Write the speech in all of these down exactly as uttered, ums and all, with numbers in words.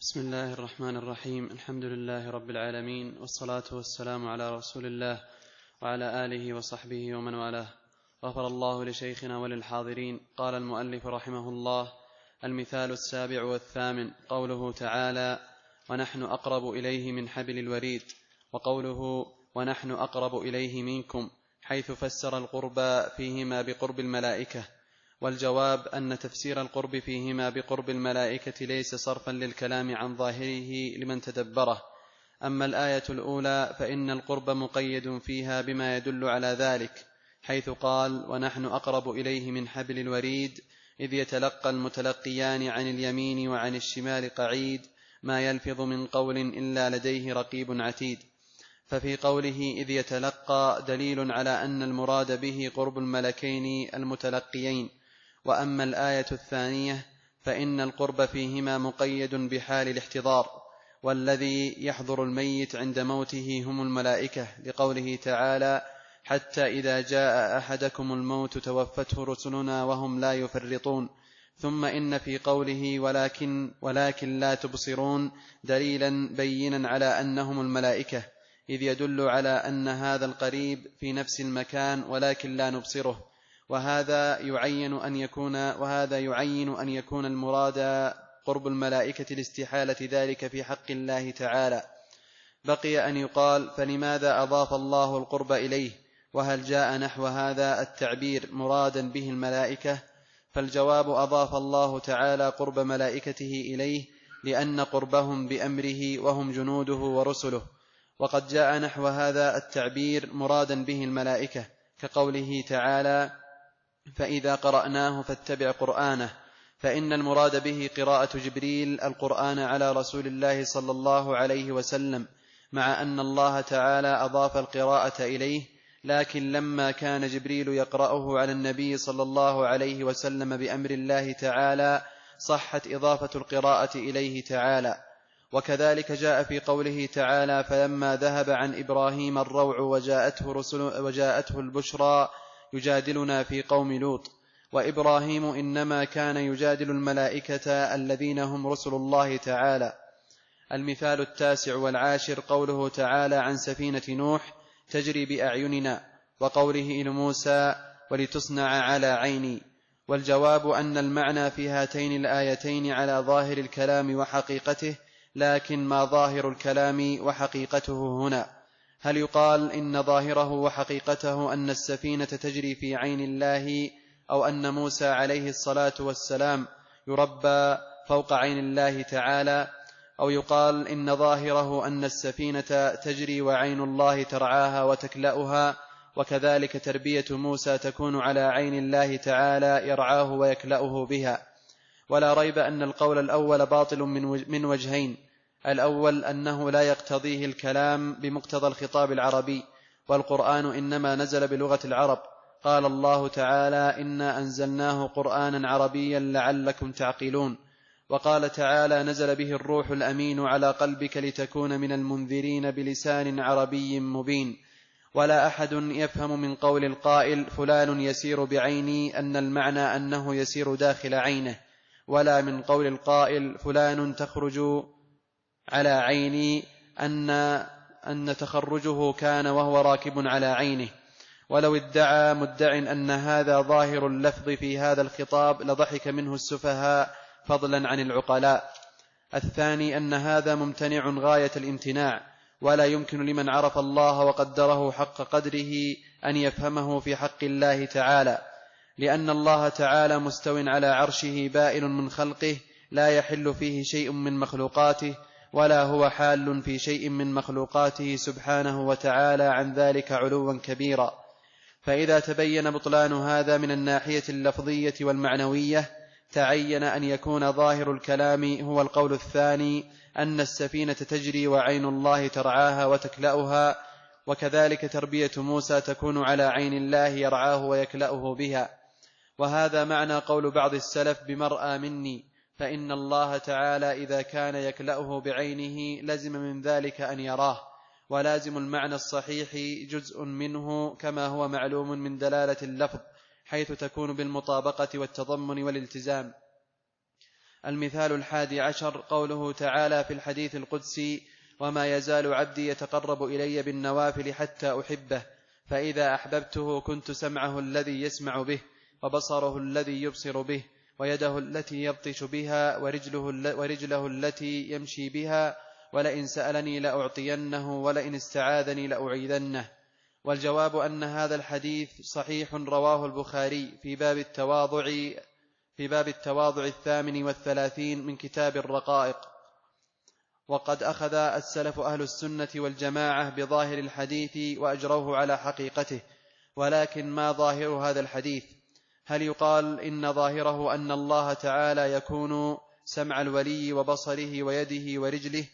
بسم الله الرحمن الرحيم. الحمد لله رب العالمين، والصلاة والسلام على رسول الله وعلى آله وصحبه ومن والاه. غفر الله لشيخنا وللحاضرين. قال المؤلف رحمه الله: المثال السابع والثامن قوله تعالى: ونحن أقرب إليه من حبل الوريد، وقوله: ونحن أقرب إليه منكم، حيث فسر القرب فيهما بقرب الملائكة. والجواب أن تفسير القرب فيهما بقرب الملائكة ليس صرفا للكلام عن ظاهره لمن تدبره. أما الآية الأولى فإن القرب مقيد فيها بما يدل على ذلك، حيث قال: ونحن أقرب إليه من حبل الوريد، إذ يتلقى المتلقيان عن اليمين وعن الشمال قعيد، ما يلفظ من قول إلا لديه رقيب عتيد. ففي قوله إذ يتلقى دليل على أن المراد به قرب الملكين المتلقيين. وأما الآية الثانية فإن القرب فيهما مقيد بحال الاحتضار، والذي يحضر الميت عند موته هم الملائكة، لقوله تعالى: حتى إذا جاء أحدكم الموت توفته رسلنا وهم لا يفرطون. ثم إن في قوله ولكن, ولكن لا تبصرون دليلا بينا على أنهم الملائكة، إذ يدل على أن هذا القريب في نفس المكان ولكن لا نبصره. وهذا يعين أن يكون وهذا يعين أن يكون المراد قرب الملائكة لاستحالة ذلك في حق الله تعالى. بقي أن يقال: فلماذا أضاف الله القرب إليه؟ وهل جاء نحو هذا التعبير مرادا به الملائكة؟ فالجواب: أضاف الله تعالى قرب ملائكته إليه لأن قربهم بأمره وهم جنوده ورسله. وقد جاء نحو هذا التعبير مرادا به الملائكة، كقوله تعالى: فإذا قرأناه فاتبع قرآنه، فإن المراد به قراءة جبريل القرآن على رسول الله صلى الله عليه وسلم، مع أن الله تعالى أضاف القراءة إليه، لكن لما كان جبريل يقرأه على النبي صلى الله عليه وسلم بأمر الله تعالى صحت إضافة القراءة إليه تعالى. وكذلك جاء في قوله تعالى: فلما ذهب عن إبراهيم الروع وجاءته, رسل وجاءته البشرى يجادلنا في قوم لوط. وإبراهيم إنما كان يجادل الملائكة الذين هم رسل الله تعالى. المثال التاسع والعاشر قوله تعالى عن سفينة نوح: تجري بأعيننا، وقوله لموسى: ولتصنع على عيني. والجواب أن المعنى في هاتين الآيتين على ظاهر الكلام وحقيقته، لكن ما ظاهر الكلام وحقيقته هنا؟ هل يقال إن ظاهره وحقيقته أن السفينة تجري في عين الله، أو أن موسى عليه الصلاة والسلام يربى فوق عين الله تعالى؟ أو يقال إن ظاهره أن السفينة تجري وعين الله ترعاها وتكلأها، وكذلك تربية موسى تكون على عين الله تعالى يرعاه ويكلأه بها؟ ولا ريب أن القول الأول باطل من وجهين: الأول أنه لا يقتضيه الكلام بمقتضى الخطاب العربي، والقرآن إنما نزل بلغة العرب. قال الله تعالى: إنا أنزلناه قرآنا عربيا لعلكم تعقلون. وقال تعالى: نزل به الروح الأمين على قلبك لتكون من المنذرين بلسان عربي مبين. ولا أحد يفهم من قول القائل فلان يسير بعيني أن المعنى أنه يسير داخل عينه، ولا من قول القائل فلان تخرج على عيني أن, أن تخرجه كان وهو راكب على عينه. ولو ادعى مدع أن هذا ظاهر اللفظ في هذا الخطاب لضحك منه السفهاء فضلا عن العقلاء. الثاني أن هذا ممتنع غاية الامتناع، ولا يمكن لمن عرف الله وقدره حق قدره أن يفهمه في حق الله تعالى، لأن الله تعالى مستو على عرشه بائن من خلقه، لا يحل فيه شيء من مخلوقاته، ولا هو حال في شيء من مخلوقاته سبحانه وتعالى عن ذلك علوا كبيرا. فإذا تبين بطلان هذا من الناحية اللفظية والمعنوية، تعين أن يكون ظاهر الكلام هو القول الثاني، أن السفينة تجري وعين الله ترعاها وتكلأها، وكذلك تربية موسى تكون على عين الله يرعاه ويكلأه بها. وهذا معنى قول بعض السلف بمرأى مني، فإن الله تعالى إذا كان يكلأه بعينه لزم من ذلك أن يراه، ولازم المعنى الصحيح جزء منه، كما هو معلوم من دلالة اللفظ، حيث تكون بالمطابقة والتضمن والالتزام. المثال الحادي عشر قوله تعالى في الحديث القدسي: وما يزال عبدي يتقرب إلي بالنوافل حتى أحبه، فإذا أحببته كنت سمعه الذي يسمع به، وبصره الذي يبصر به، ويده التي يبطش بها، ورجله, ورجله التي يمشي بها، ولئن سألني لأعطينه، ولئن استعاذني لأعيذنه. والجواب أن هذا الحديث صحيح، رواه البخاري في باب التواضع في باب التواضع الثامن والثلاثين من كتاب الرقائق. وقد أخذ السلف أهل السنة والجماعة بظاهر الحديث وأجروه على حقيقته، ولكن ما ظاهر هذا الحديث؟ هل يقال إن ظاهره أن الله تعالى يكون سمع الولي وبصره ويده ورجله،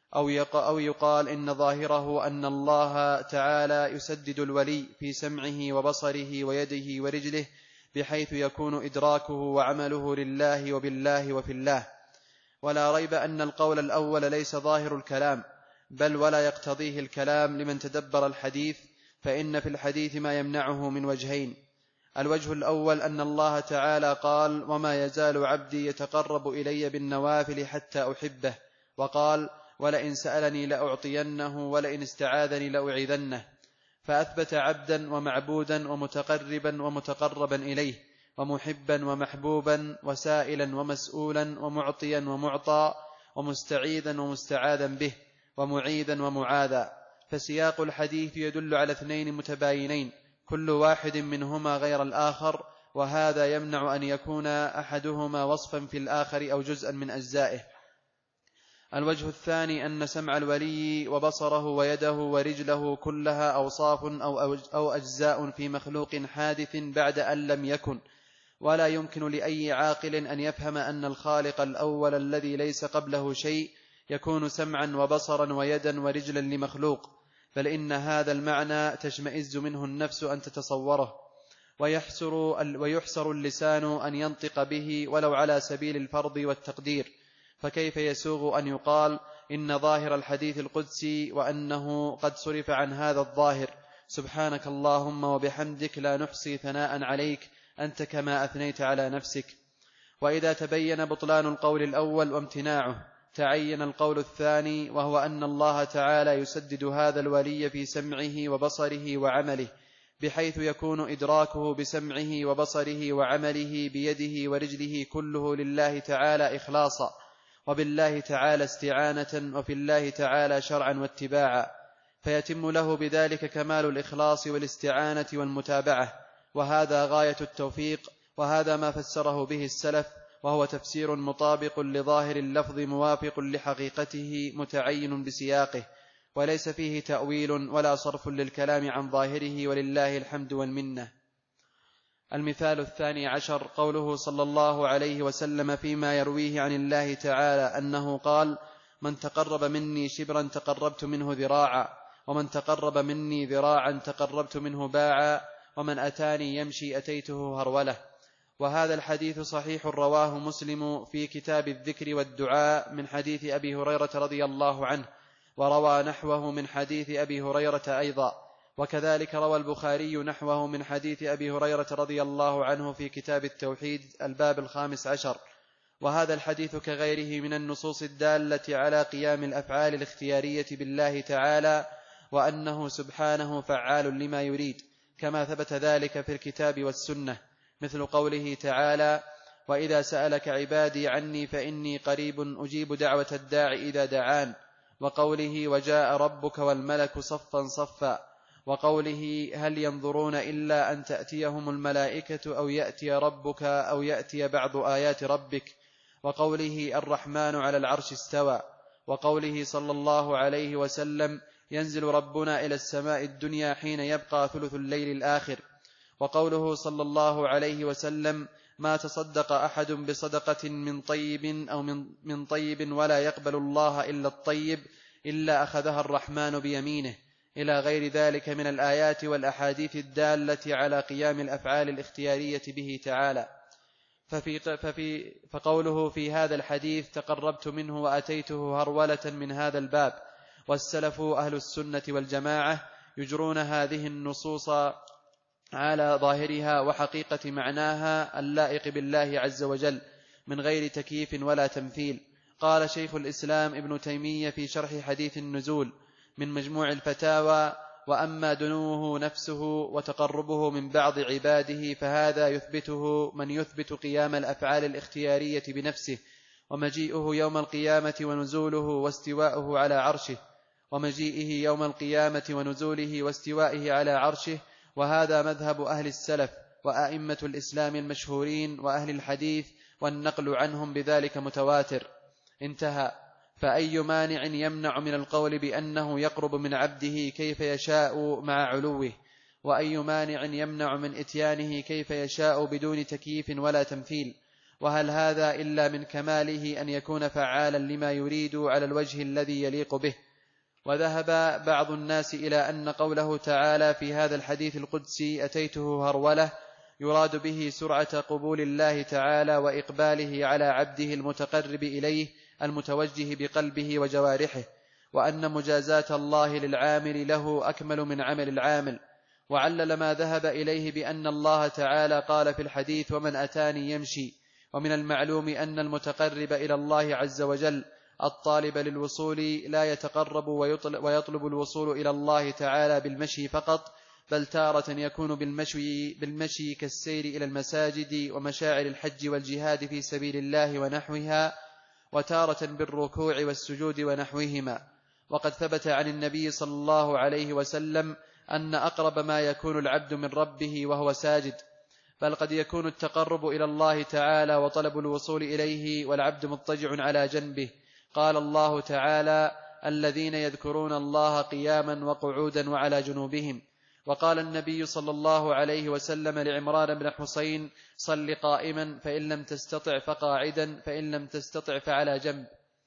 أو يقال إن ظاهره أن الله تعالى يسدد الولي في سمعه وبصره ويده ورجله، بحيث يكون إدراكه وعمله لله وبالله وفي الله؟ ولا ريب أن القول الأول ليس ظاهر الكلام، بل ولا يقتضيه الكلام لمن تدبر الحديث، فإن في الحديث ما يمنعه من وجهين: الوجه الأول أن الله تعالى قال: وما يزال عبدي يتقرب إلي بالنوافل حتى أحبه، وقال: ولئن سألني لأعطينه، ولئن استعاذني لأعيذنه، فأثبت عبدا ومعبودا ومتقربا ومتقربا إليه، ومحبا ومحبوبا، وسائلا ومسؤولا، ومعطيا ومعطى، ومستعيذا ومستعاذا به، ومعيذا ومعاذا. فسياق الحديث يدل على اثنين متباينين، كل واحد منهما غير الآخر، وهذا يمنع أن يكون أحدهما وصفا في الآخر أو جزءا من أجزائه. الوجه الثاني أن سمع الولي وبصره ويده ورجله كلها أوصاف أو أجزاء في مخلوق حادث بعد أن لم يكن، ولا يمكن لأي عاقل أن يفهم أن الخالق الأول الذي ليس قبله شيء يكون سمعا وبصرا ويدا ورجلا لمخلوق، بل إن هذا المعنى تشمئز منه النفس أن تتصوره، ويحسر, ويحسر اللسان أن ينطق به ولو على سبيل الفرض والتقدير. فكيف يسوغ أن يقال إن ظاهر الحديث القدسي وأنه قد صرف عن هذا الظاهر: سبحانك اللهم وبحمدك لا نحصي ثناء عليك أنت كما أثنيت على نفسك. وإذا تبين بطلان القول الأول وامتناعه، تعين القول الثاني، وهو أن الله تعالى يسدد هذا الولي في سمعه وبصره وعمله، بحيث يكون إدراكه بسمعه وبصره وعمله بيده ورجله كله لله تعالى إخلاصا، وبالله تعالى استعانة، وفي الله تعالى شرعا واتباعا، فيتم له بذلك كمال الإخلاص والاستعانة والمتابعة، وهذا غاية التوفيق، وهذا ما فسره به السلف، وهو تفسير مطابق لظاهر اللفظ موافق لحقيقته متعين بسياقه، وليس فيه تأويل ولا صرف للكلام عن ظاهره، ولله الحمد والمنة. المثال الثاني عشر قوله صلى الله عليه وسلم فيما يرويه عن الله تعالى أنه قال: من تقرب مني شبرا تقربت منه ذراعا، ومن تقرب مني ذراعا تقربت منه باعا، ومن أتاني يمشي أتيته هرولة. وهذا الحديث صحيح، رواه مسلم في كتاب الذكر والدعاء من حديث أبي هريرة رضي الله عنه، وروى نحوه من حديث أبي هريرة أيضا، وكذلك روى البخاري نحوه من حديث أبي هريرة رضي الله عنه في كتاب التوحيد الباب الخامس عشر. وهذا الحديث كغيره من النصوص الدالة على قيام الأفعال الاختيارية بالله تعالى، وأنه سبحانه فعال لما يريد، كما ثبت ذلك في الكتاب والسنة، مثل قوله تعالى: وإذا سألك عبادي عني فإني قريب أجيب دعوة الداع إذا دعان، وقوله: وجاء ربك والملك صفا صفا، وقوله: هل ينظرون إلا أن تأتيهم الملائكة أو يأتي ربك أو يأتي بعض آيات ربك، وقوله: الرحمن على العرش استوى، وقوله صلى الله عليه وسلم: ينزل ربنا إلى السماء الدنيا حين يبقى ثلث الليل الآخر، وقوله صلى الله عليه وسلم: ما تصدق أحد بصدقة من طيب أو من, من طيب ولا يقبل الله إلا الطيب إلا أخذها الرحمن بيمينه، إلى غير ذلك من الآيات والأحاديث الدالة على قيام الأفعال الاختيارية به تعالى. ففي ففي فقوله في هذا الحديث: تقربت منه وأتيته هرولة، من هذا الباب. والسلف أهل السنة والجماعة يجرون هذه النصوص على ظاهرها وحقيقة معناها اللائق بالله عز وجل، من غير تكييف ولا تمثيل. قال شيخ الإسلام ابن تيمية في شرح حديث النزول من مجموع الفتاوى: وأما دنوه نفسه وتقربه من بعض عباده فهذا يثبته من يثبت قيام الأفعال الاختيارية بنفسه، ومجيئه يوم القيامة ونزوله واستواءه على عرشه ومجيئه يوم القيامة ونزوله واستوائه على عرشه، وهذا مذهب أهل السلف وأئمة الإسلام المشهورين وأهل الحديث، والنقل عنهم بذلك متواتر. انتهى. فأي مانع يمنع من القول بأنه يقرب من عبده كيف يشاء مع علوه؟ وأي مانع يمنع من إتيانه كيف يشاء بدون تكييف ولا تمثيل؟ وهل هذا إلا من كماله أن يكون فعالا لما يريد على الوجه الذي يليق به؟ وذهب بعض الناس إلى أن قوله تعالى في هذا الحديث القدسي أتيته هرولة يراد به سرعة قبول الله تعالى وإقباله على عبده المتقرب إليه المتوجه بقلبه وجوارحه، وأن مجازات الله للعامل له أكمل من عمل العامل. وعلل ما ذهب إليه بأن الله تعالى قال في الحديث: ومن أتاني يمشي. ومن المعلوم أن المتقرب إلى الله عز وجل الطالب للوصول لا يتقرب ويطلب الوصول إلى الله تعالى بالمشي فقط، بل تارة يكون بالمشي, بالمشي كالسير إلى المساجد ومشاعر الحج والجهاد في سبيل الله ونحوها، وتارة بالركوع والسجود ونحوهما. وقد ثبت عن النبي صلى الله عليه وسلم أن أقرب ما يكون العبد من ربه وهو ساجد، بل قد يكون التقرب إلى الله تعالى وطلب الوصول إليه والعبد مضطجع على جنبه. قال الله تعالى: الذين يذكرون الله قياما وقعودا وعلى جنوبهم. وقال النبي صلى الله عليه وسلم لعمران بن حسين: صل قائما، فإن لم تستطع فقاعدا، فإن لم تستطع فعلى جنب.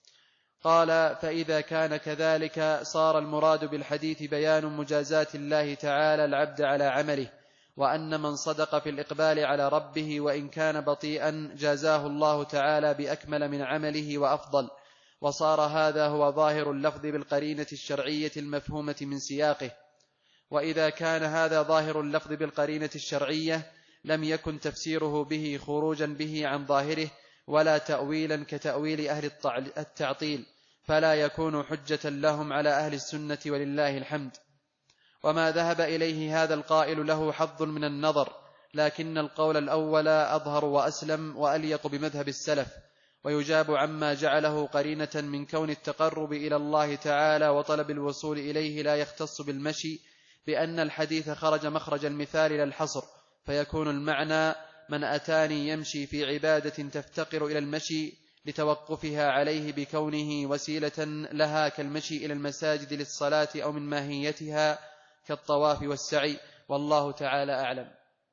قال: فإذا كان كذلك صار المراد بالحديث بيان مجازات الله تعالى العبد على عمله، وأن من صدق في الإقبال على ربه وإن كان بطيئا جازاه الله تعالى بأكمل من عمله وأفضل. وصار هذا هو ظاهر اللفظ بالقرينة الشرعية المفهومة من سياقه. وإذا كان هذا ظاهر اللفظ بالقرينة الشرعية لم يكن تفسيره به خروجا به عن ظاهره ولا تأويلا كتأويل أهل التعطيل، فلا يكون حجة لهم على أهل السنة ولله الحمد. وما ذهب إليه هذا القائل له حظ من النظر، لكن القول الأول أظهر وأسلم وأليق بمذهب السلف. ويجاب عما جعله قرينة من كون التقرب إلى الله تعالى وطلب الوصول إليه لا يختص بالمشي، بأن الحديث خرج مخرج المثال إلى الحصر، فيكون المعنى: من أتاني يمشي في عبادة تفتقر إلى المشي لتوقفها عليه بكونه وسيلة لها كالمشي إلى المساجد للصلاة أو من ماهيتها كالطواف والسعي، والله تعالى أعلم.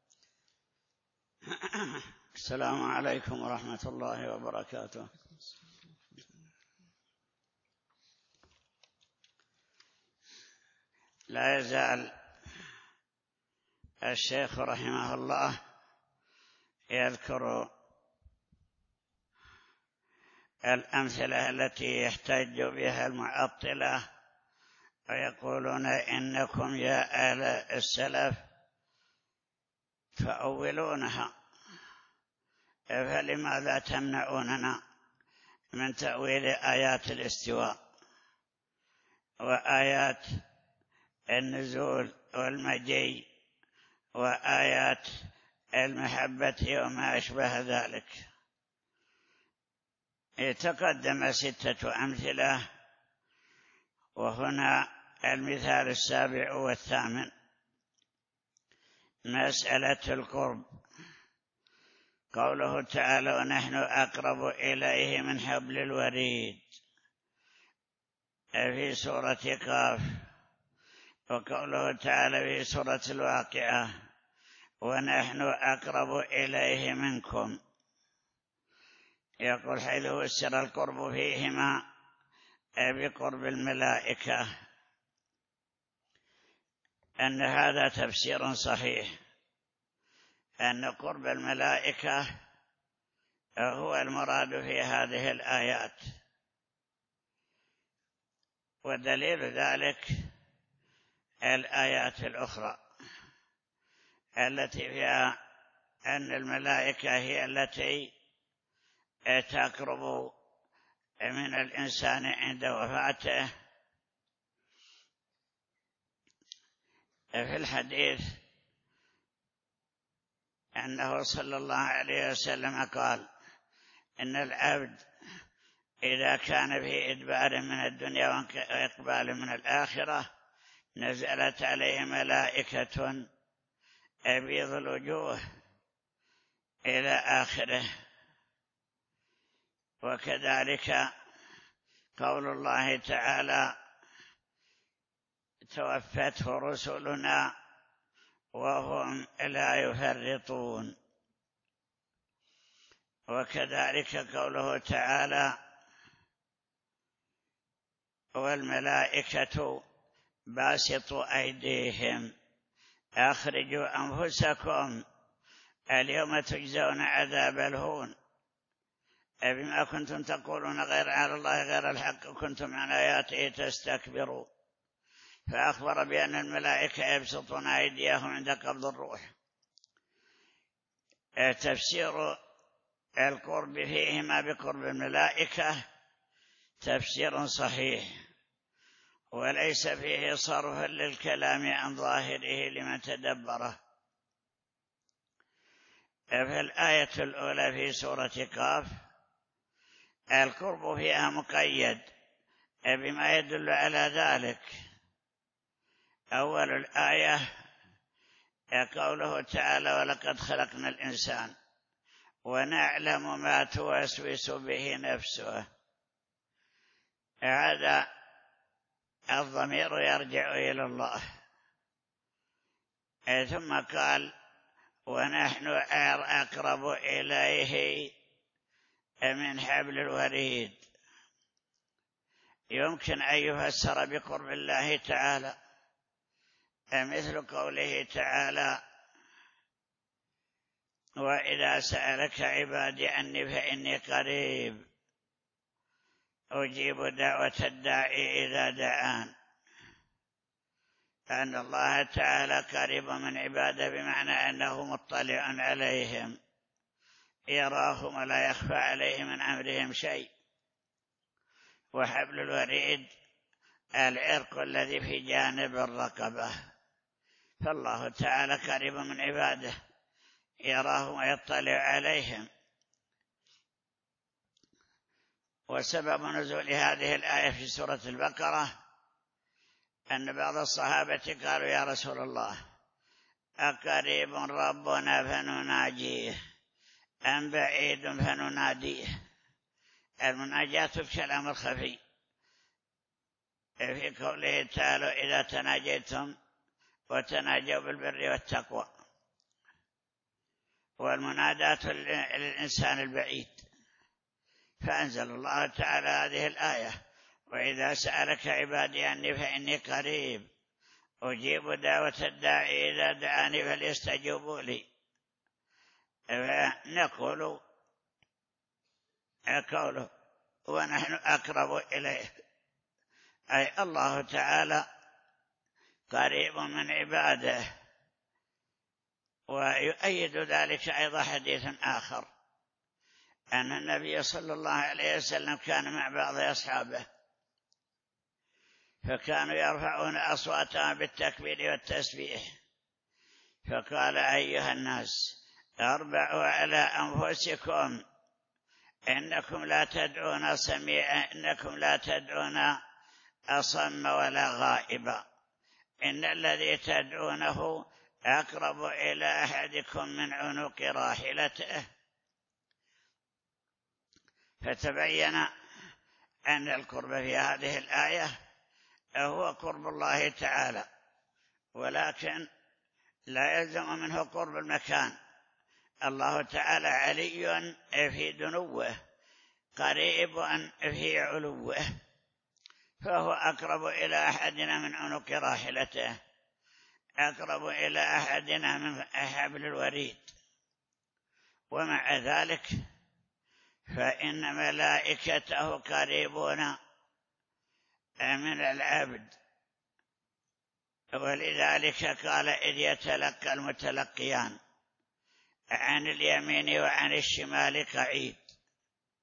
السلام عليكم ورحمة الله وبركاته. لا يزال الشيخ رحمه الله يذكر الأمثلة التي يحتج بها المعطلة ويقولون: إنكم يا أهل السلف تؤولونها، فلماذا تمنعوننا من تأويل آيات الاستواء وآيات النزول والمجيء وآيات المحبة وما أشبه ذلك؟ يتقدم ستة أمثلة، وهنا المثال السابع والثامن. مسألة القرب، قوله تعالى: ونحن أقرب إليه من حبل الوريد في سورة قاف، وقوله تعالى في سورة الواقعة: ونحن أقرب إليه منكم. يقول حيث فسر القرب فيهما بقرب الملائكة أن هذا تفسير صحيح، أن قرب الملائكة هو المراد في هذه الآيات. ودليل ذلك الآيات الأخرى التي فيها أن الملائكة هي التي تقرب من الإنسان عند وفاته. في الحديث أنه صلى الله عليه وسلم قال: إن العبد إذا كان في إدبار من الدنيا وإقبال من الآخرة نزلت عليه ملائكة أبيض الوجوه إلى آخره. وكذلك قول الله تعالى: توفته رسلنا وهم لا يفرطون. وكذلك قوله تعالى: والملائكة باسطوا أيديهم أخرجوا أنفسكم اليوم تجزون عذاب الهون بما كنتم تقولون غير على الله غير الحق كنتم عن آياته تستكبرون. فأخبر بأن الملائكة يبسطون أيديهم عند قبض الروح. تفسير القرب فيهما بقرب الملائكة تفسير صحيح، وليس فيه صرف للكلام عن ظاهره لمن تدبره. في الآية الأولى في سورة قاف القرب فيها مقيد بما يدل على ذلك. أول الآية قوله تعالى: ولقد خلقنا الإنسان ونعلم ما توسوس به نفسه. هذا الضمير يرجع إلى الله. ثم قال: ونحن أقرب إليه من حبل الوريد. يمكن أن يفسر بقرب الله تعالى مثل قوله تعالى: وإذا سألك عبادي عني فإني قريب أجيب دعوة الداعي إذا دعان. أن الله تعالى قريب من عباده بمعنى أنه مطلع عليهم يراهم ولا يخفى عليه من أمرهم شيء. وحبل الوريد العرق الذي في جانب الرقبة. فالله تعالى قريب من عباده يراهم ويطلع عليهم. وسبب نزول هذه الآية في سورة البقرة أن بعض الصحابة قالوا: يا رسول الله أقريب ربنا فنناجيه أم بعيد فنناديه؟ المناجاة الكلام الخفي في قوله تعالى: إذا تناجيتم وتناجوا بالبر والتقوى. والمناداة للإنسان البعيد. فأنزل الله تعالى هذه الآية: وإذا سألك عبادي عني فإني قريب أجيب دعوة الداعي إذا دعاني فليستجيبوا لي. فنقول قوله ونحن أقرب إليه، أي الله تعالى قريب من عباده. ويؤيد ذلك أيضا حديث آخر أن النبي صلى الله عليه وسلم كان مع بعض أصحابه فكانوا يرفعون أصواتهم بالتكبير والتسبيح، فقال: أيها الناس اربعوا على أنفسكم إنكم لا تدعون سميعا إنكم لا تدعون أصم ولا غائبا، إن الذي تدعونه أقرب إلى أحدكم من عنق راحلته. فتبين أن القرب في هذه الآية هو قرب الله تعالى، ولكن لا يلزم منه قرب المكان. الله تعالى علي في دنوه قريب في علوه، فهو أقرب إلى أحدنا من عنق راحلته، أقرب إلى أحدنا من حبل الوريد. ومع ذلك فإن ملائكته قريبون من العبد، ولذلك قال: إذ يتلقى المتلقيان عن اليمين وعن الشمال قعيد.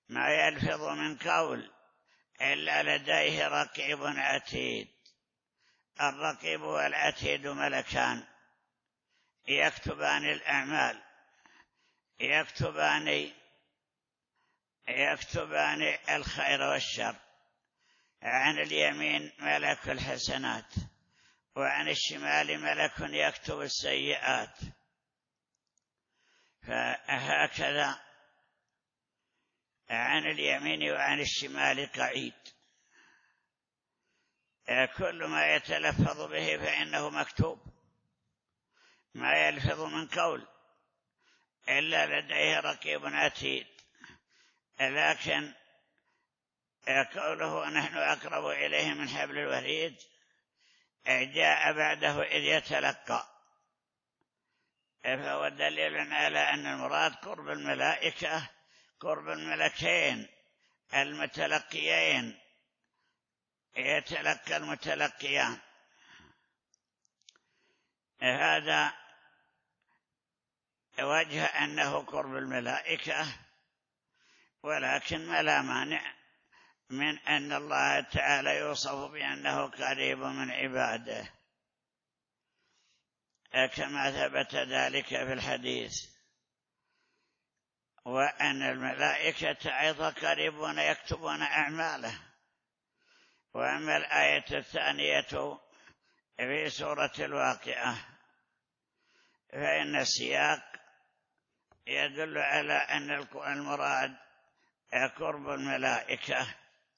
ما يلفظ من قول إلا لديه رقيب عتيد. الرقيب والعتيد ملكان يكتبان الأعمال، يكتبان يكتبان الخير والشر. عن اليمين ملك الحسنات، وعن الشمال ملك يكتب السيئات. فهكذا عن اليمين وعن الشمال قعيد. كل ما يتلفظ به فإنه مكتوب، ما يلفظ من قول إلا لديه رقيب عتيد. لكن قوله نحن أقرب إليه من حبل الوريد جاء بعده إذ يتلقى، فهو دليل على أن المراد قرب الملائكة، قرب الملكين المتلقيين، يتلقى المتلقيان. هذا وجه أنه قرب الملائكة، ولكن ما لا مانع من أن الله تعالى يوصف بأنه قريب من عباده، كما ثبت ذلك في الحديث. وأن الملائكة أيضا قريبون يكتبون أعماله. وأما الآية الثانية في سورة الواقعة فإن السياق يدل على أن المراد قرب الملائكة،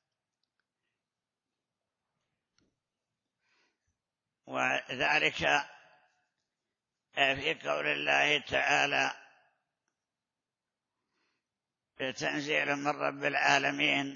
وذلك في قول الله تعالى تنزيل من رب العالمين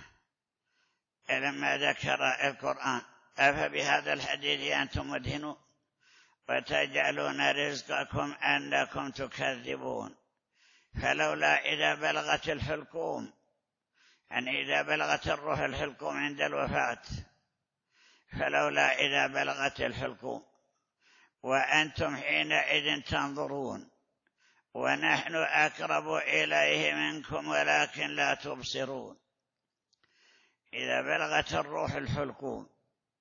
لما ذكر القرآن: أفبهذا الحديث أنتم مدهنون وتجعلون رزقكم أنكم تكذبون فلولا إذا بلغت الحلقوم، يعني إذا بلغت الروح الحلقوم عند الوفاة، فلولا إذا بلغت الحلقوم وأنتم حينئذ تنظرون ونحن أقرب إليه منكم ولكن لا تبصرون. إذا بلغت الروح الحلقوم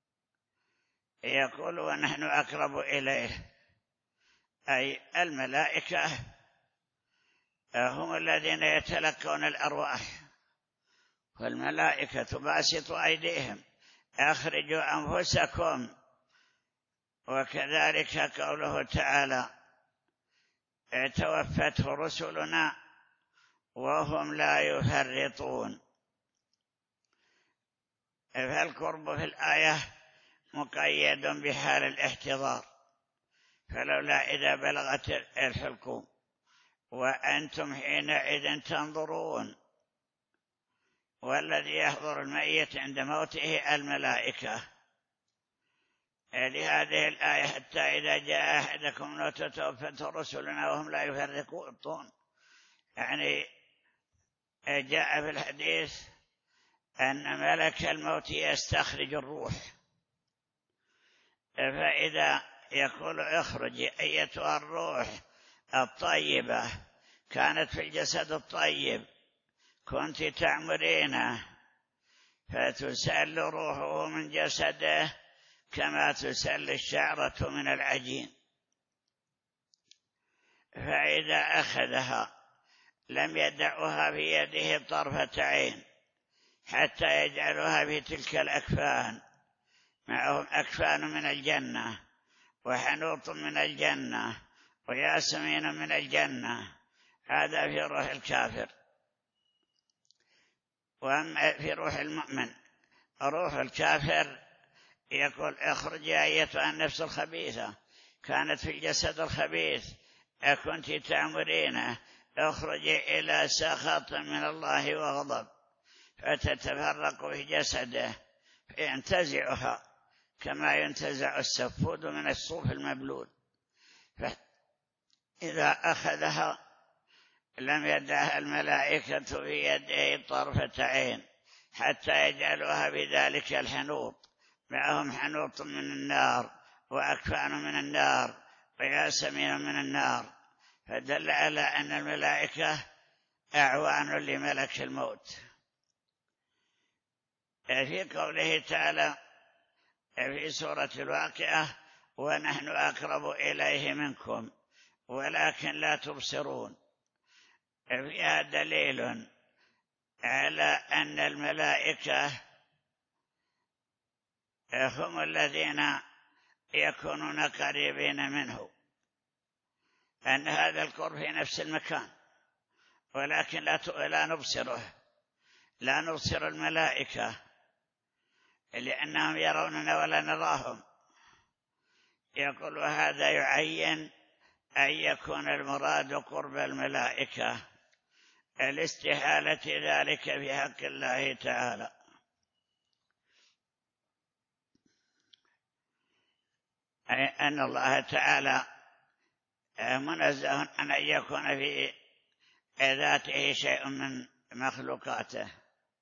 يقول ونحن أقرب إليه، أي الملائكة هم الذين يتلقون الأرواح، والملائكة باسطوا أيديهم أخرجوا أنفسكم. وكذلك قوله تعالى: توفته رسلنا وهم لا يفرطون. فالقرب في الآية مقيد بحال الاحتضار، فلولا إذا بلغت الحلقوم وأنتم حينئذ تنظرون. والذي يحضر الميت عند موته الملائكة. لهذه الآية: حتى إذا جاء أحدكم الموت توفته رسلنا وهم لا يفرطون، يعني جاء في الحديث أن ملك الموت يستخرج الروح، فإذا يقول: اخرجي أيتها الروح الطيبة كانت في الجسد الطيب كنت تعمرينه، فتسل روحه من جسده كما تسل الشعرة من العجين. فإذا أخذها لم يدعها في يده طرفة عين حتى يجعلها في تلك الأكفان، معهم أكفان من الجنة وحنوط من الجنة وياسمين من الجنة. هذا في روح الكافر. وأما في روح المؤمن، روح الكافر يقول: اخرجي أيتها النفس الخبيثة كانت في الجسد الخبيث أكنت تعمرينه، اخرجي إلى سخط من الله وغضب، فتتفرق في جسده فينتزعها كما ينتزع السفود من الصوف المبلول. فإذا أخذها لم يدعها الملائكة في يده طرفة عين حتى يجعلوها بذلك الحنوط، معهم حنوط من النار وأكفان من النار وياسمين من النار. فدل على أن الملائكة أعوان لملك الموت. في قوله تعالى في سورة الواقعة ونحن أقرب إليه منكم ولكن لا تبصرون، فيها دليل على أن الملائكة هم الذين يكونون قريبين منه، أن هذا القرب في نفس المكان ولكن لا لا نبصره، لا نبصر الملائكة لأنهم يروننا ولا نراهم. يقول وهذا يعين أن يكون المراد قرب الملائكة الاستحالة ذلك في حق الله تعالى. أي أن الله تعالى منزه عن أن يكون في ذاته شيء من مخلوقاته.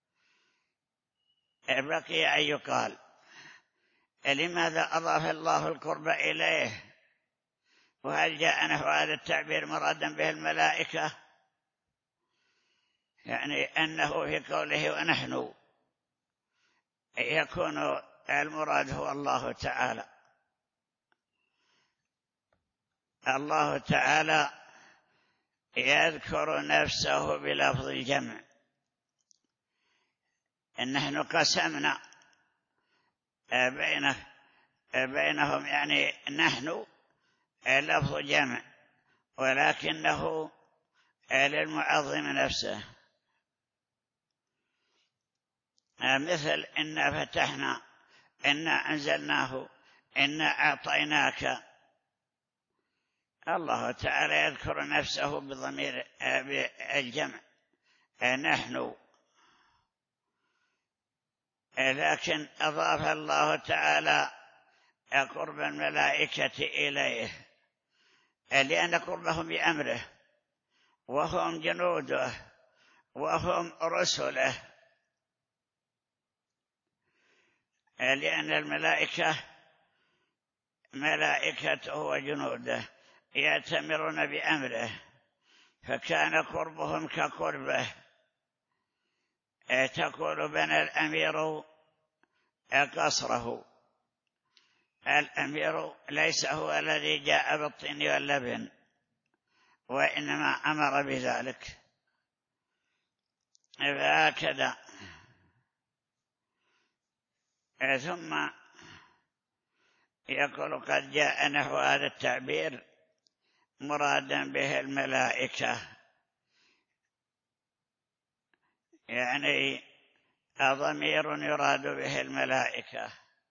بقي أن يقال لماذا أضاف الله القرب إليه، وهل جاء نحو هذا التعبير مرادا به الملائكة؟ يعني أنه في قوله ونحن يكون المراد هو الله تعالى. الله تعالى يذكر نفسه بلفظ الجمع، إن نحن قسمنا بينه بينهم، يعني نحن لفظ جمع ولكنه للمعظم نفسه، مثل إنا فتحنا، إنا أنزلناه، إنا أعطيناك. الله تعالى يذكر نفسه بضمير الجمع نحن، لكن أضاف الله تعالى قرب الملائكة إليه لأن قربهم بأمره وهم جنوده وهم رسله، لأن الملائكة ملائكته وجنوده يأتمرون بأمره، فكان قربهم كقربه. تقول بنى الأمير قصره، الأمير ليس هو الذي جاء بالطين واللبن وإنما أمر بذلك. فهكذا ثم يقول قد جاء نحو هذا التعبير مرادا به الملائكة، يعني ضمير يراد به الملائكة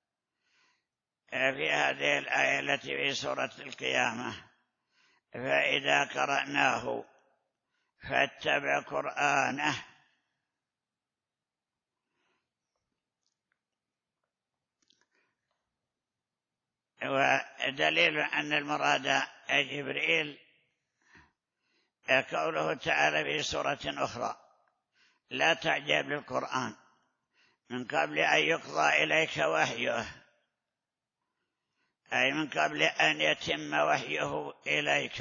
في هذه الآية التي في سورة القيامة فإذا قرأناه فاتبع قرآنه. ودليل أن المراد جبريل قوله تعالى في سورة أخرى لا تعجب للقرآن من قبل أن يقضى إليك وحيه، أي من قبل أن يتم وحيه إليك.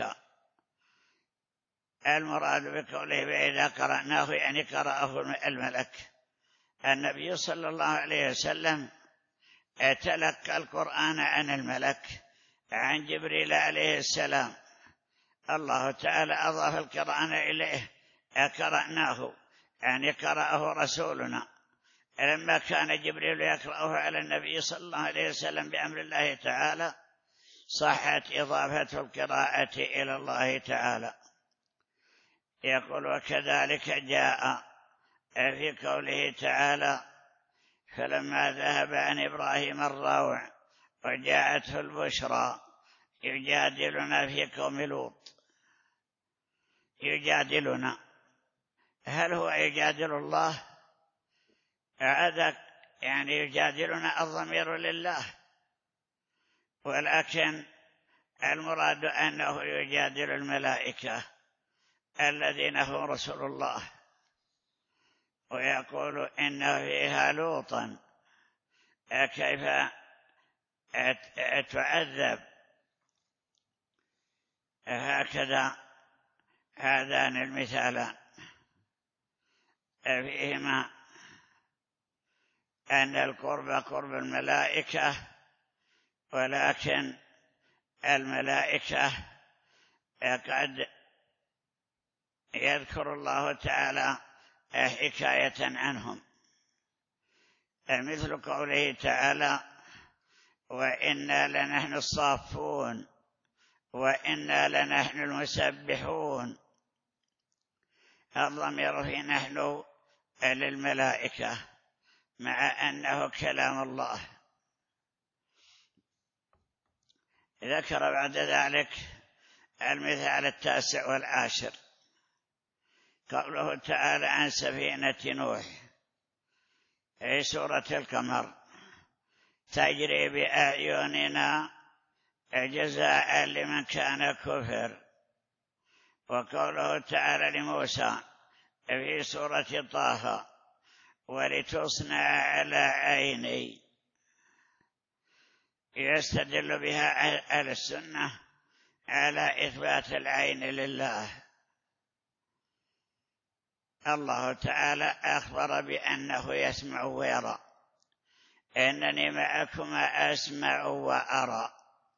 المراد بقوله فإذا قرأناه يعني قرأه الملك. النبي صلى الله عليه وسلم تلقى القرآن عن الملك عن جبريل عليه السلام. الله تعالى أضاف القرآن إليه قرأناه يعني قرأه رسولنا، لما كان جبريل يقرأه على النبي صلى الله عليه وسلم بأمر الله تعالى صحت إضافة القراءة إلى الله تعالى. يقول وكذلك جاء في قوله تعالى فلما ذهب عن إبراهيم الروع وجاءته البشرى يجادلنا في قوم لوط. يجادلنا، هل هو يجادل الله؟ هذا يعني يجادلنا الضمير لله، ولكن المراد أنه يجادل الملائكة الذين هم رسل الله. ويقول إن فيها لوطا كيف تعذب. هكذا هذان المثالان. فيهما أن القرب قرب الملائكة، ولكن الملائكة قد يذكر الله تعالى حكاية عنهم، مثل قوله تعالى: وإنا لنحن الصافون وإنا لنحن المسبحون. الضمير في نحن للملائكة مع أنه كلام الله. ذكر بعد ذلك المثال التاسع والعاشر، قوله تعالى عن سفينة نوح في سورة القمر: تجري بأعيننا جزاء لمن كان كفر. وقوله تعالى لموسى في سورة طه: ولتصنع على عيني. يستدل بها أهل السنة على إثبات العين لله. الله تعالى أخبر بأنه يسمع ويرى: إنني معكما أسمع وأرى.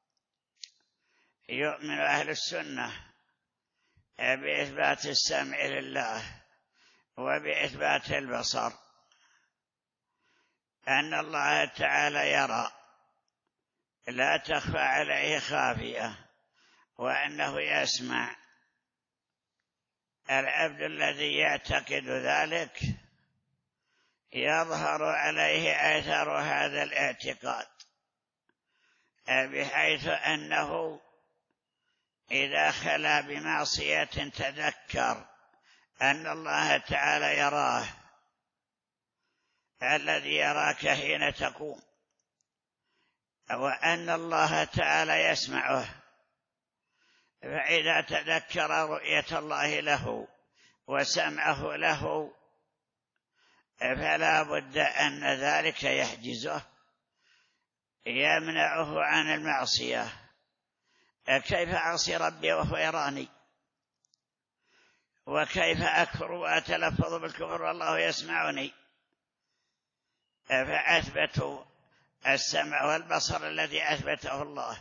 يؤمن أهل السنة بإثبات السمع لله وبإثبات البصر، أن الله تعالى يرى لا تخفى عليه خافية، وأنه يسمع. العبد الذي يعتقد ذلك يظهر عليه أثر هذا الاعتقاد، بحيث أنه إذا خلا بمعصية تذكر أن الله تعالى يراه، الذي يراك حين تقوم، وأن الله تعالى يسمعه. فإذا تذكر رؤية الله له وسمعه له فلا بد أن ذلك يحجزه، يمنعه عن المعصية. كيف أعصي ربي وهو يراني؟ وكيف أكفر وأتلفظ بالكفر والله يسمعني؟ فأثبتوا السمع والبصر الذي أثبته الله،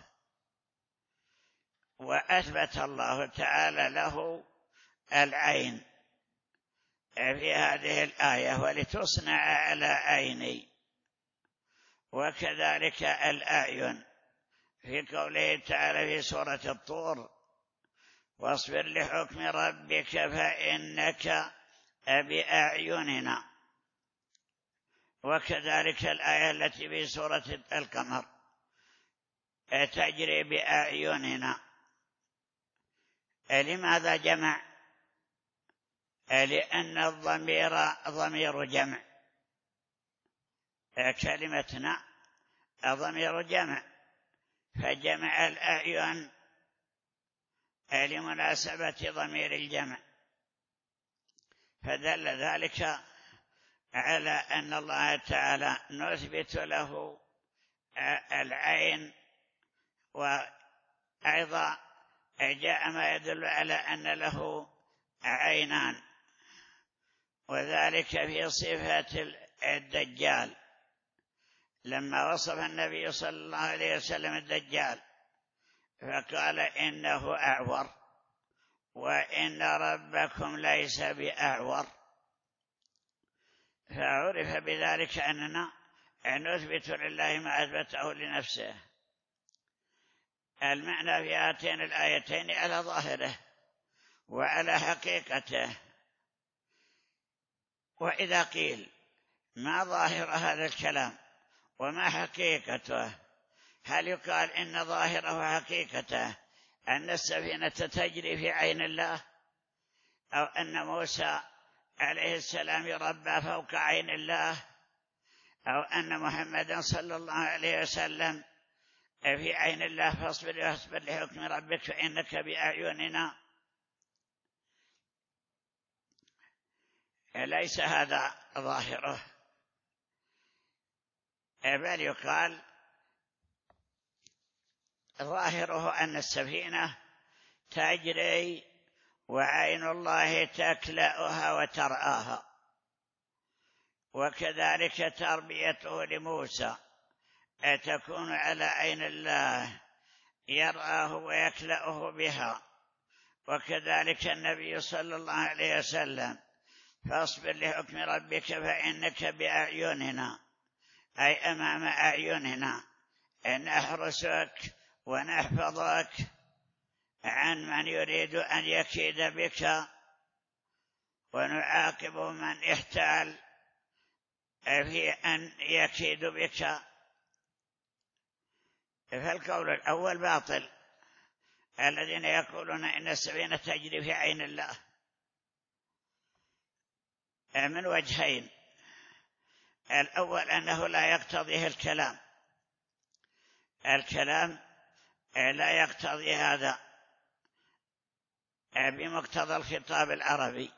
وأثبت الله تعالى له العين في هذه الآية: ولتصنع على عيني. وكذلك الأعين في قوله تعالى في سورة الطور: واصبر لحكم ربك فإنك بأعيننا. وكذلك الآية التي في سورة القمر: تجري بأعيننا. لماذا جمع؟ لأن الضمير ضمير جمع، كلمتنا ضمير جمع، فجمع الأعين لمناسبة ضمير الجمع، فدل ذلك على أن الله تعالى نثبت له العين. وأيضا جاء ما يدل على أن له عينان، وذلك في صفة الدجال، لما وصف النبي صلى الله عليه وسلم الدجال فقال: إنه أعور وإن ربكم ليس بأعور. فعرف بذلك أننا نثبت لله ما أثبته لنفسه. المعنى في هاتين الآيتين على ظاهره وعلى حقيقته. وإذا قيل ما ظاهر هذا الكلام وما حقيقته، هل يقال إن ظاهره وحقيقته أن السفينة تجري في عين الله، أو أن موسى عليه السلام يربى فوق عين الله، أو أن محمدا صلى الله عليه وسلم في عين الله فاصبر واصبر لحكم ربك فإنك بأعيننا؟ ليس هذا ظاهره، بل يقال ظاهره أن السفينة تجري وعين الله تكلأها وترآها، وكذلك تربيته لموسى تكون على عين الله يرآه ويكلأه بها. وكذلك النبي صلى الله عليه وسلم: فاصبر لحكم ربك فإنك بأعيننا، أي أمام أعيننا، نحرسك ونحفظك عن من يريد أن يكيد بك، ونعاقب من احتال في أن يكيد بك. فالقول الأول باطل، الذين يقولون إن السفينة تجري في عين الله، من وجهين: الأول أنه لا يقتضيه الكلام، الكلام لا يقتضي هذا بمقتضى الخطاب العربي.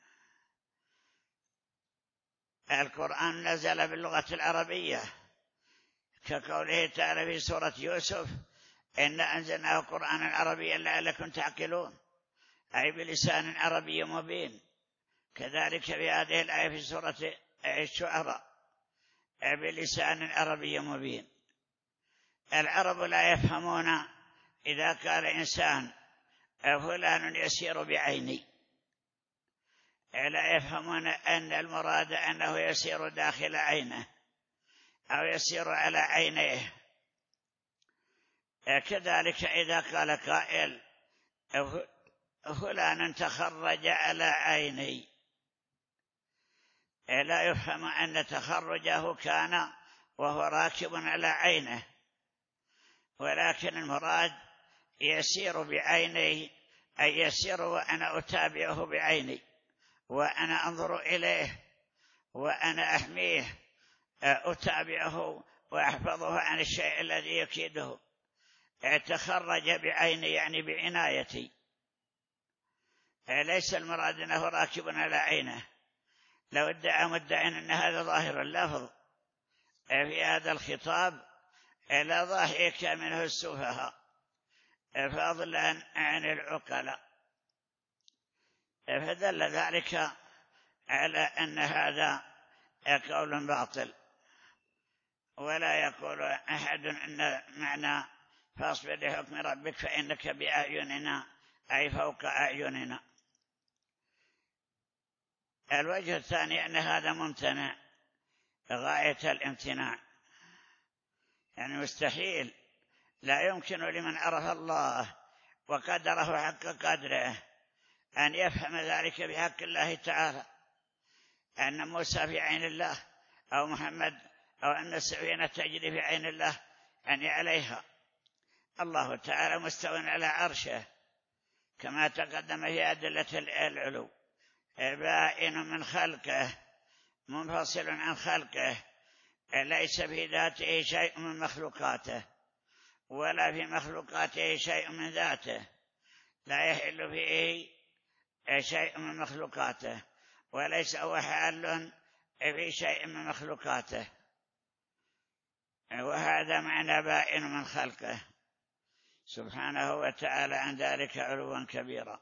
القرآن نزل باللغة العربية، كقوله تعالى في سورة يوسف: إنا أنزلناه قرآنا عربيا لعلكم تعقلون، أي بلسان عربي مبين. كذلك في هذه الآية في سورة الشعراء: بلسان عربي مبين. العرب لا يفهمون إذا قال إنسان فلان يسير بعيني، لا يفهمون أن المراد أنه يسير داخل عينه أو يسير على عينيه. كذلك إذا قال قائل فلان تخرج على عيني، لا يفهم أن تخرجه كان وهو راكب على عينه، ولكن المراد يسير بعيني، أي يسير وأنا أتابعه بعيني، وأنا أنظر إليه، وأنا أحميه، أتابعه وأحفظه عن الشيء الذي يكيده. تخرج بعيني يعني بعنايتي، ليس المراد أنه راكب على عينه. لو ادعى مدعي أن هذا ظاهر اللفظ في هذا الخطاب لا ضاحك منه السفهاء فضلا عن العقلاء، فدل ذلك على أن هذا قول باطل. ولا يقول أحد أن معنى فاصبر لحكم ربك فإنك بأعيننا أي فوق أعيننا. الوجه الثاني أن هذا ممتنع غاية الامتناع، يعني مستحيل، لا يمكن لمن عرف الله وقدره حق قدره أن يفهم ذلك بحق الله تعالى، أن موسى في عين الله أو محمد أو أن السفينة تجري في عين الله يعني عليها. الله تعالى مستوى على عرشه كما تقدم في أدلة العلو، بائن من خلقه منفصل عن خلقه، ليس في ذاته شيء من مخلوقاته ولا في مخلوقاته شيء من ذاته، لا يحل فيه شيء من مخلوقاته وليس هو حال في شيء من مخلوقاته، وهذا معنى بائن من خلقه سبحانه وتعالى عن ذلك علوا كبيرا.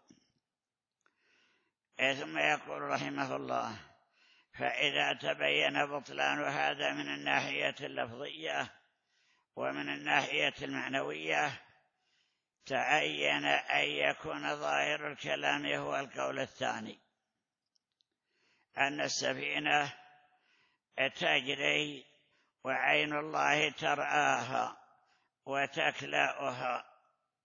ثم يقول رحمه الله: فإذا تبين بطلان هذا من الناحية اللفظية ومن الناحية المعنوية تعين أن يكون ظاهر الكلام هو القول الثاني، أن السفينة تجري وعين الله ترعاها وتكلأها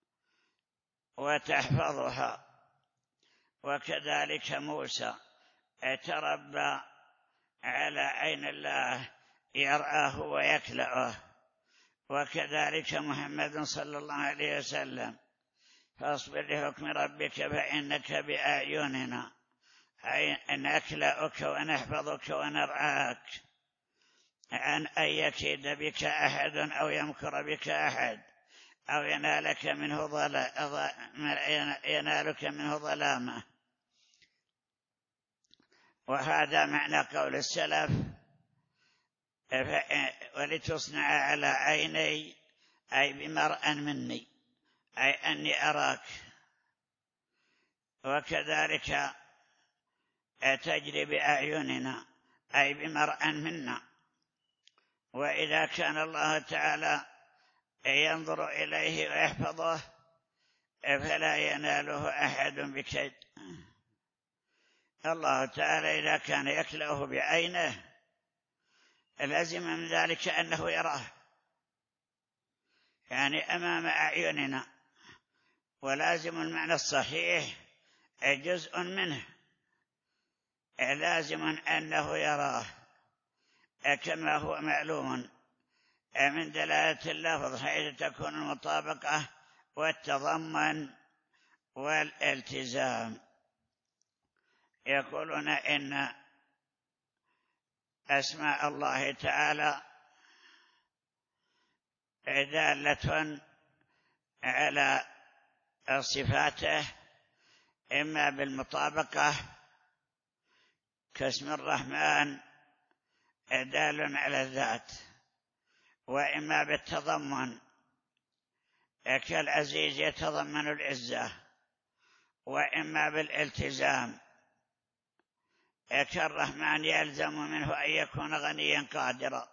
وتحفظها. وكذلك موسى تربى على عين الله يرعاه ويكلأه، وكذلك محمد صلى الله عليه وسلم: فاصبر لحكم ربك فإنك بأعيننا، أي نكلأك ونحفظك ونرعاك عن أن يكيد بك أحد أو يمكر بك أحد أو ينالك منه ظل... ينالك منه ظلامة. وهذا معنى قول السلف: ولتصنع على عيني، أي بمرأ مني، أي أني أراك. وكذلك تجري بأعيننا، أي بمرء منا. وإذا كان الله تعالى ينظر إليه ويحفظه فلا يناله أحد بكيد. الله تعالى إذا كان يكلأه بعينه لازم من ذلك أنه يراه، يعني أمام أعيننا، ولازم المعنى الصحيح جزء منه، لازم أنه يراه كما هو معلوم من دلالة اللفظ، حيث تكون المطابقة والتضمن والالتزام. يقولون إن أسماء الله تعالى دالة على صفاته إما بالمطابقة كاسم الرحمن دال على الذات، وإما بالتضمن كالعزيز يتضمن العزة، وإما بالالتزام كالرحمن يلزم منه أن يكون غنيا قادرا.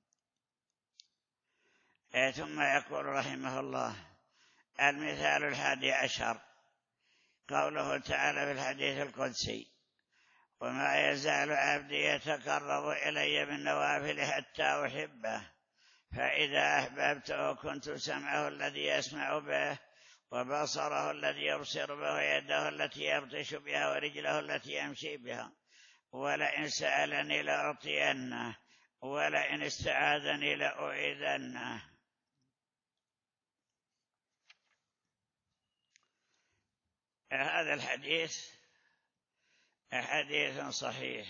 ثم يقول رحمه الله: المثال الحادي عشر قوله تعالى في الحديث القدسي: وما يزال عبدي يتقرب إلي بالنوافل حتى أحبه، فإذا أحببته كنت سمعه الذي يسمع به، وبصره الذي يبصر به، ويده التي يبطش بها، ورجله التي يمشي بها، ولئن سألني لأعطينه، ولئن استعاذني لأعيذنه. هذا الحديث حديث صحيح،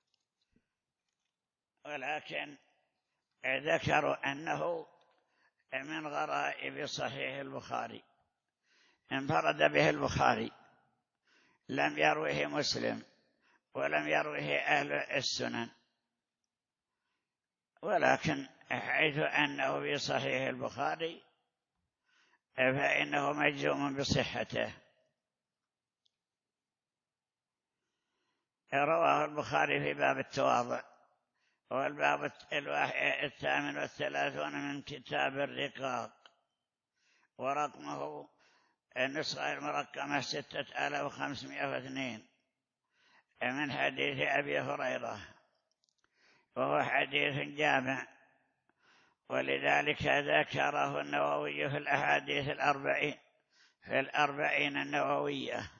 ولكن ذكروا أنه من غرائب صحيح البخاري، انفرد به البخاري، لم يروه مسلم ولم يروه أهل السنن، ولكن حيث أنه في صحيح البخاري فإنه مجزوم بصحته. رواه البخاري في باب التواضع، والباب الثامن والثلاثون من كتاب الرقاق، ورقمه النسخة المرقمة ستة آلاف وخمسمائة واثنين، من حديث أبي هريرة، وهو حديث جامع، ولذلك ذكره النووي في الأحاديث الأربعين في الأربعين النووية.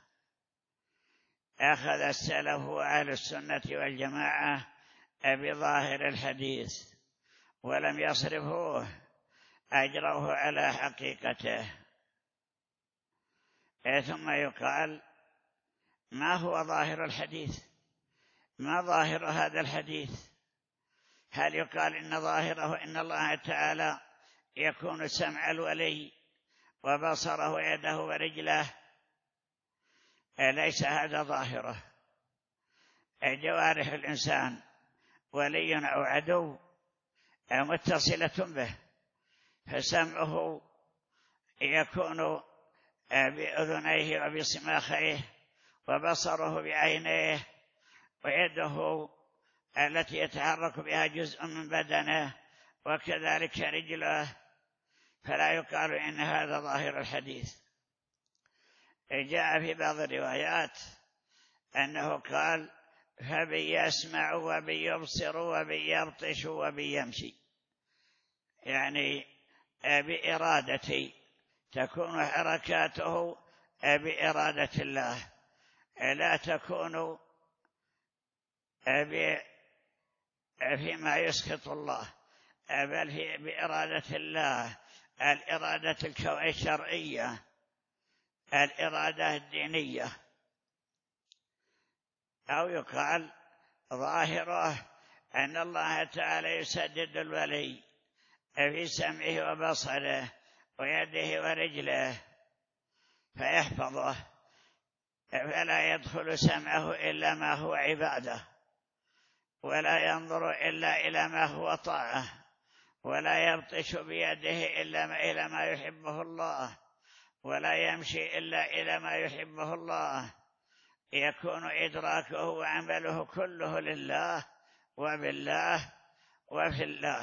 أخذ السلف وأهل السنة والجماعة بظاهر الحديث ولم يصرفوه، أجروه على حقيقته. ثم يقال: ما هو ظاهر الحديث؟ ما ظاهر هذا الحديث؟ هل يقال إن ظاهره إن الله تعالى يكون سمع الولي وبصره ويده ورجله؟ ليس هذا ظاهره. جوارح الإنسان ولي أو عدو متصلة به، فسمعه يكون بأذنيه وبصماخيه، وبصره بعينيه، ويده التي يتحرك بها جزء من بدنه، وكذلك رجله، فلا يقال إن هذا ظاهر الحديث. جاء في بعض الروايات أنه قال: فبي يسمع وبي يبصر وبي يبطش وبي يمشي، يعني بإرادتي، تكون حركاته بإرادة الله، لا تكون فيما يسخط الله، بل هي بإرادة الله، الإرادة الشرعية، الإرادة الدينية. أو يقال ظاهره أن الله تعالى يسدد الولي في سمعه وبصره ويده ورجله، فيحفظه، فلا يدخل سمعه إلا ما هو عباده، ولا ينظر إلا إلى ما هو طاعة، ولا يبطش بيده إلا إلى ما يحبه الله، ولا يمشي إلا إلى ما يحبه الله. يكون إدراكه وعمله كله لله، وبالله وفي الله.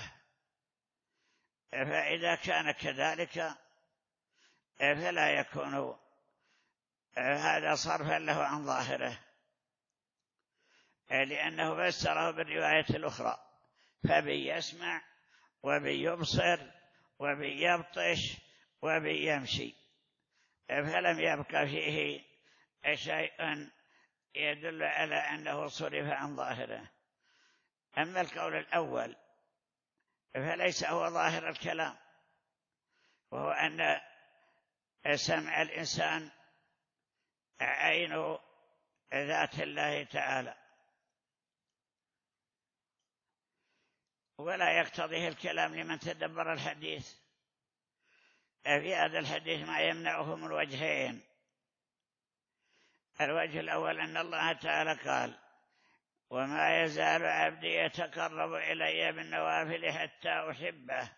فإذا كان كذلك فلا يكون هذا صرفا له عن ظاهره، لأنه فسره بالرواية الأخرى: فبي يسمع وبي يبصر وبي يبطش وبي يمشي، فلم يبق فيه شيء يدل على أنه صرف عن ظاهره. أما القول الأول فليس هو ظاهر الكلام، وهو أن سمع الإنسان عين ذات الله تعالى، ولا يقتضيه الكلام لمن تدبر الحديث. في هذا الحديث ما يمنعه من وجهين: الوجه الأول أن الله تعالى قال: وما يزال عبدي يتقرب إلي بالنوافل حتى أحبه.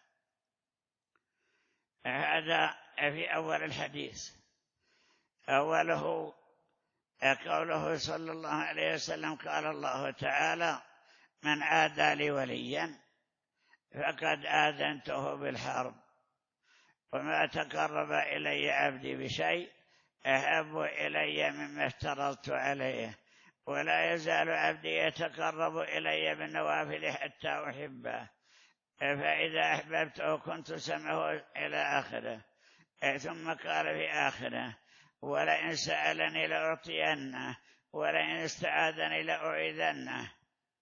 هذا في أول الحديث. أوله قوله صلى الله عليه وسلم: قال الله تعالى: من عادى لي وليا فقد آذنته بالحرب، وما تقرب إلي عبدي بشيء أحب إلي مما افترضت عليه، ولا يزال عبدي يتقرب إلي بالنوافل حتى أحبه، فإذا أحببته كنت سمعه إلى آخره. ثم قال في آخره: ولئن سألني لأعطينه، ولئن استعاذني لأعيذنه.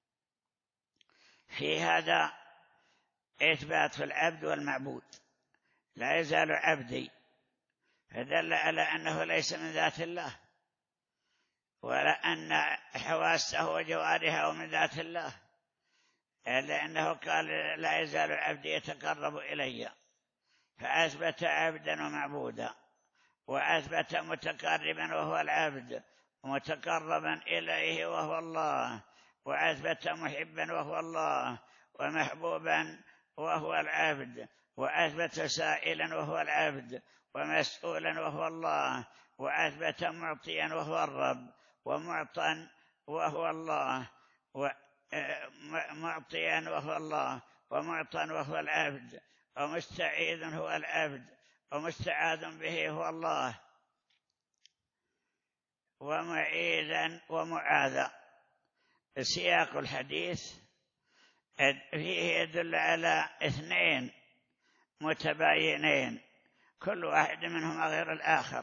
في هذا إثبات العبد والمعبود: لا يزال عبدي، فدل على أنه ليس من ذات الله، ولا أن حواسه وجوارحه من ذات الله، لأنه قال: لا يزال عبدي يتقرب إلي، فأثبت عبدا ومعبودا، وأثبت متقربا وهو العبد، ومتقربا إليه وهو الله، وأثبت محبا وهو الله، ومحبوبا وهو العبد، وأثبت سائلا وهو العبد، ومسؤولا وهو الله، وأثبت معطيا وهو الرب، ومعطا وهو الله، ومعطيا وهو الله، ومعطا وهو العبد، ومستعيذ هو العبد، ومستعاذ به هو الله، ومعيذا ومعاذا. سياق الحديث فيه يدل على اثنين متباينين كل واحد منهما غير الآخر: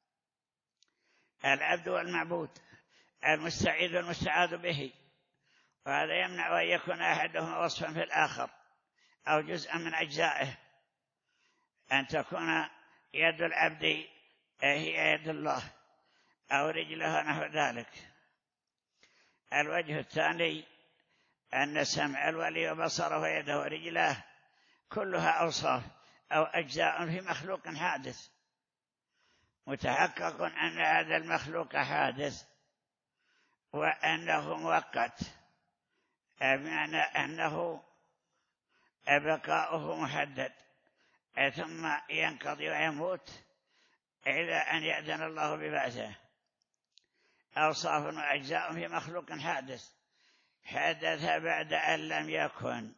العبد والمعبود، المستعيذ والمستعاذ به. وهذا يمنع أن يكون أحدهما وصفا في الآخر أو جزءا من أجزائه، أن تكون يد العبد هي يد الله أو رجله نحو ذلك. الوجه الثاني أن سمع الولي وبصره ويده ورجله كلها أوصاف أو أجزاء في مخلوق حادث، متحقق أن هذا المخلوق حادث وأنه مؤقت، بمعنى أنه بقاؤه محدد ثم ينقضي ويموت إلى أن يأذن الله ببعثه. أوصاف وأجزاء في مخلوق حادث حدث بعد أن لم يكن.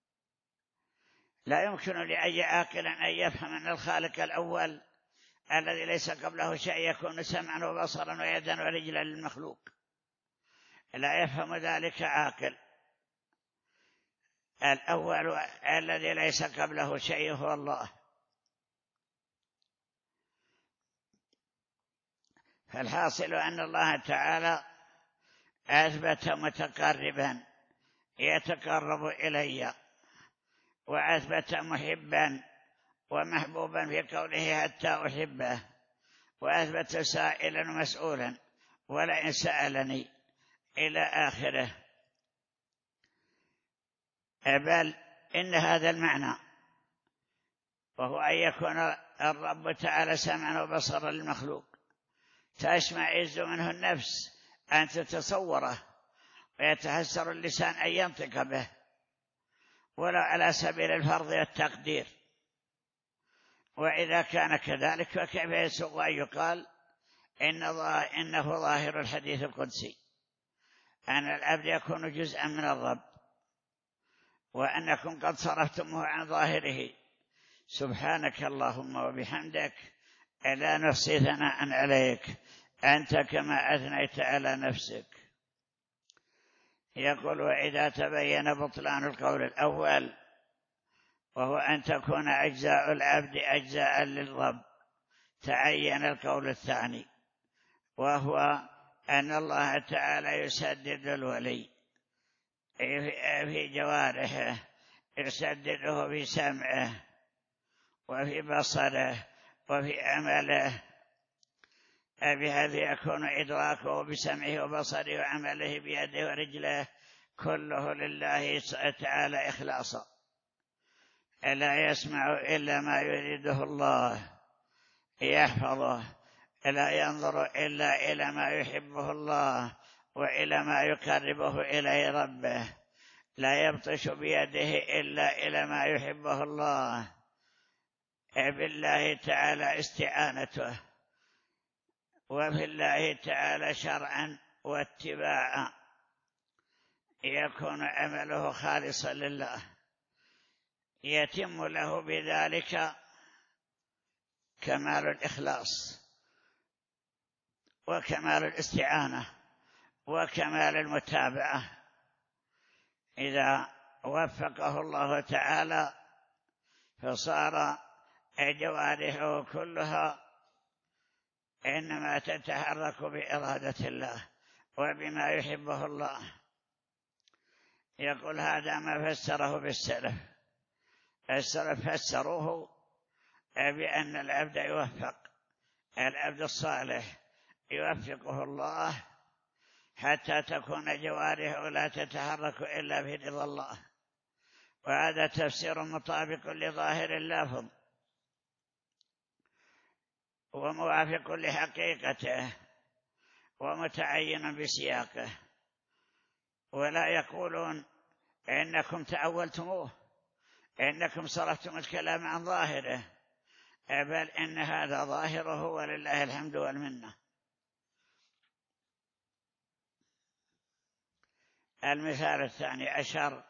لا يمكن لأي عاقل أن يفهم أن الخالق الأول الذي ليس قبله شيء يكون سمعا وبصرا ويدا ورجلا للمخلوق، لا يفهم ذلك عاقل. الأول الذي ليس قبله شيء هو الله. فالحاصل أن الله تعالى أثبت متقربا يتقرب إلي، وأثبت محبا ومحبوبا في قوله حتى أحبه، وأثبت سائلا ومسؤولا ولئن سألني إلى آخره. بل إن هذا المعنى، وهو أن يكون الرب تعالى سمعا وبصرا للمخلوق، تشمئز منه النفس أن تتصوره، ويتحسر اللسان أن ينطق به، ولا على سبيل الفرض والتقدير. وإذا كان كذلك فكيف يسوغ أن يقال إن إنه ظاهر الحديث القدسي أن العبد يكون جزءا من الرب وأنكم قد صرفتموه عن ظاهره. سبحانك اللهم وبحمدك لا نحصي ثناء عليك، أنت كما أثنيت على نفسك. يقول: وإذا تبين بطلان القول الأول وهو أن تكون أجزاء العبد أجزاء للرب، تعين القول الثاني وهو أن الله تعالى يسدد الولي في جوارحه، يسدده في سمعه وفي بصره وفي عمله، بهذا يكون إدراكه بسمعه وبصره وعمله بيده ورجله كله لله تعالى إخلاصا، لا يسمع إلا ما يريده الله، يحفظه، لا ينظر إلا إلى ما يحبه الله وإلى ما يقربه إليه ربه، لا يبطش بيده إلا إلى ما يحبه الله، بالله تعالى استعانته، وفي الله تعالى شرعا واتباعا، يكون عمله خالصا لله، يتم له بذلك كمال الإخلاص وكمال الاستعانة وكمال المتابعة. إذا وفقه الله تعالى فصار جوارحه كلها إنما تتحرك بإرادة الله وبما يحبه الله. يقول: هذا ما فسره بالسلف. السلف فسروه بأن العبد يوفق، العبد الصالح يوفقه الله حتى تكون جوارحه لا تتحرك إلا برضا الله، وهذا تفسير مطابق لظاهر اللفظ وموافق لحقيقته ومتعين بسياقه. ولا يقولون إنكم تأولتموه، إنكم صرفتم الكلام عن ظاهره، بل إن هذا ظاهره ولله الحمد والمنة. المثال الثاني عشر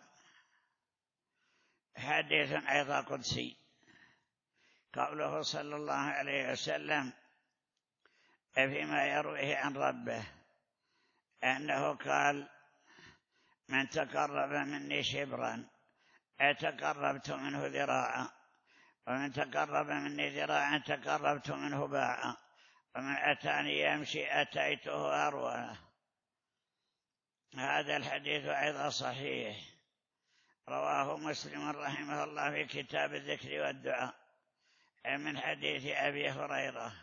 حديث أيضا قدسي، قوله صلى الله عليه وسلم فيما يرويه عن ربه أنه قال: من تقرب مني شبرا أتقربت منه ذراعا، ومن تقرب مني ذراعا تقربت منه باعا، ومن أتاني يمشي أتيته هرولا. هذا الحديث أيضا صحيح، رواه مسلم رحمه الله في كتاب الذكر والدعاء من حديث أبي هريرة،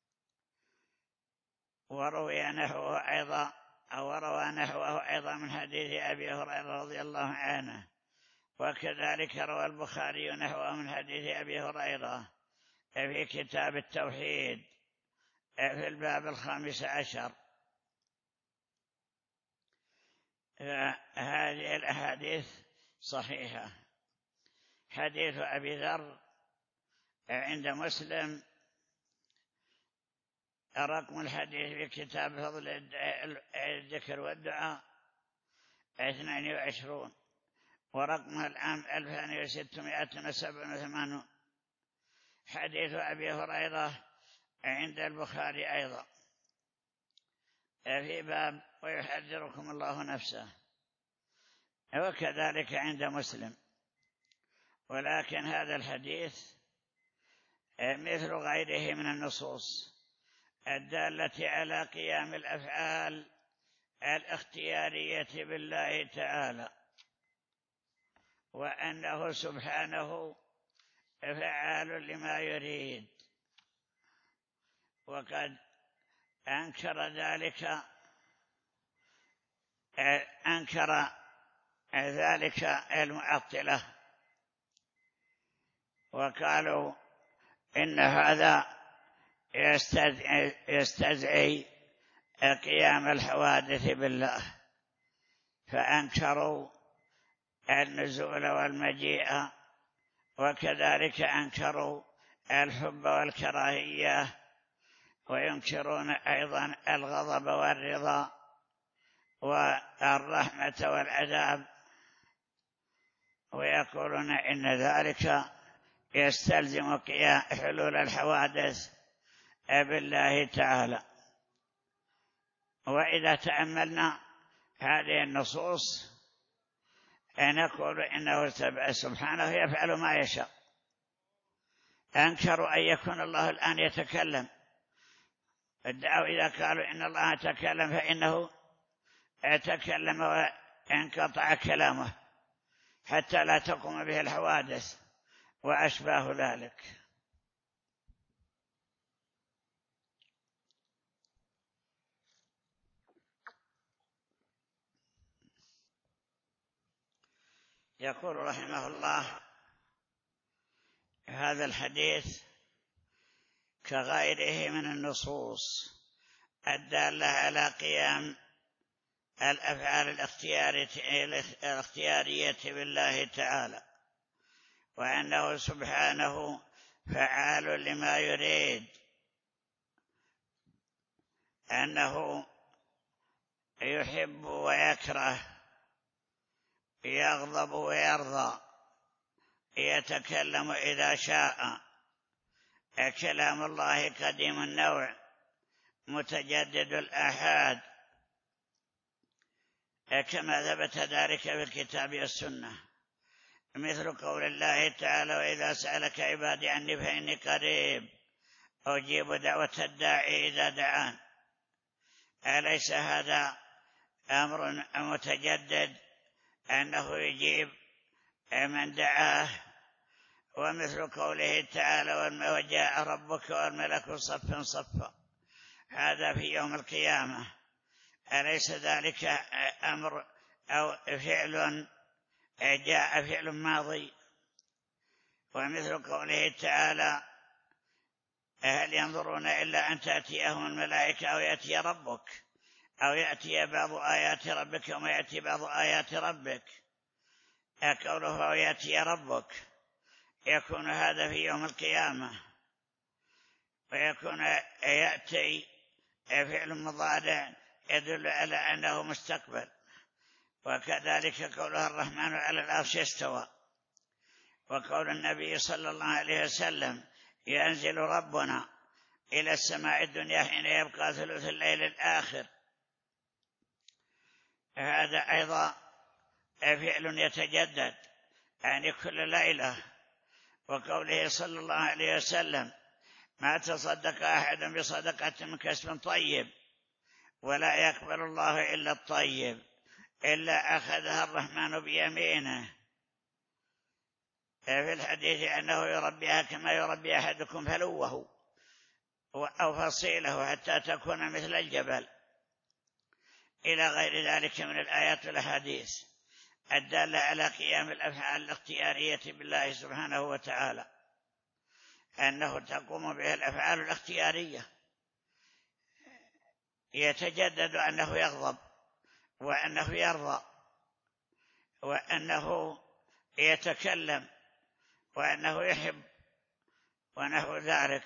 وروي نحوه أيضا أو روى نحوه أيضا من حديث أبي هريرة رضي الله عنه، وكذلك روى البخاري نحوه من حديث أبي هريرة في كتاب التوحيد في الباب الخامس عشر. هذه الأحاديث صحيحة. حديث أبي ذر عند مسلم رقم الحديث في كتاب فضل الذكر والدعاء اثنين وعشرون، ورقمها الآن ألفان وستمائة وسبعة وثمانون. حديث أبي هريرة عند البخاري أيضا في باب ويحذركم الله نفسه، وكذلك عند مسلم. ولكن هذا الحديث مثل غيره من النصوص الدالة على قيام الأفعال الاختيارية بالله تعالى، وأنه سبحانه فعال لما يريد، وقد أنكر ذلك أنكر ذلك المعطلة، وقالوا إن هذا يستدعي قيام الحوادث بالله، فأنكروا النزول والمجيء، وكذلك أنكروا الحب والكراهية، وينكرون أيضا الغضب والرضا والرحمة والعذاب. ويقولون إن ذلك يستلزم حلول الحوادث بالله تعالى. وإذا تأملنا هذه النصوص نقول إنه سبحانه يفعل ما يشاء. أنكروا أن يكون الله الآن يتكلم، ادعوا إذا قالوا إن الله تكلم فإنه تكلم وانقطع كلامه حتى لا تقوم به الحوادث وأشباه ذلك. يقول رحمه الله: هذا الحديث كغيره من النصوص الدالة على قيام الأفعال الاختيارية بالله تعالى، وأنه سبحانه فعال لما يريد، أنه يحب ويكره، يغضب ويرضى، يتكلم إذا شاء. كلام الله قديم النوع متجدد الآحاد، كما ثبت ذلك في الكتاب والسنة، مثل قول الله تعالى: وإذا سألك عبادي عني فإني قريب أجيب دعوة الداعي إذا دعان. أليس هذا أمر متجدد أنه يجيب من دعاه؟ ومثل قوله تعالى: وجاء ربك والملك صفا صفا، هذا في يوم القيامة. أليس ذلك أمر أو فعل جاء فعل ماضي؟ ومثل قوله تعالى: هل ينظرون إلا أن تأتيهم الملائكة أو يأتي ربك أو يأتي بعض آيات ربك وما يأتي بعض آيات ربك. قوله أو يأتي ربك يكون هذا في يوم القيامة، ويكون يأتي فعل مضارع يدل على أنه مستقبل. وكذلك قوله الرحمن على العرش استوى، وقول النبي صلى الله عليه وسلم: ينزل ربنا إلى السماء الدنيا حين يبقى ثلث الليل الآخر، هذا أيضا فعل يتجدد يعني كل ليلة. وقوله صلى الله عليه وسلم: ما تصدق أحد بصدقة من كسب طيب ولا يقبل الله إلا الطيب إلا أخذها الرحمن بيمينه. في الحديث أنه يربيها كما يربي أحدكم فلوه أو فصيله حتى تكون مثل الجبل، إلى غير ذلك من الآيات والأحاديث الدالة على قيام الأفعال الاختيارية بالله سبحانه وتعالى، أنه تقوم به الأفعال الاختيارية. يتجدد أنه يغضب وأنه يرضى وأنه يتكلم وأنه يحب ونحو ذلك.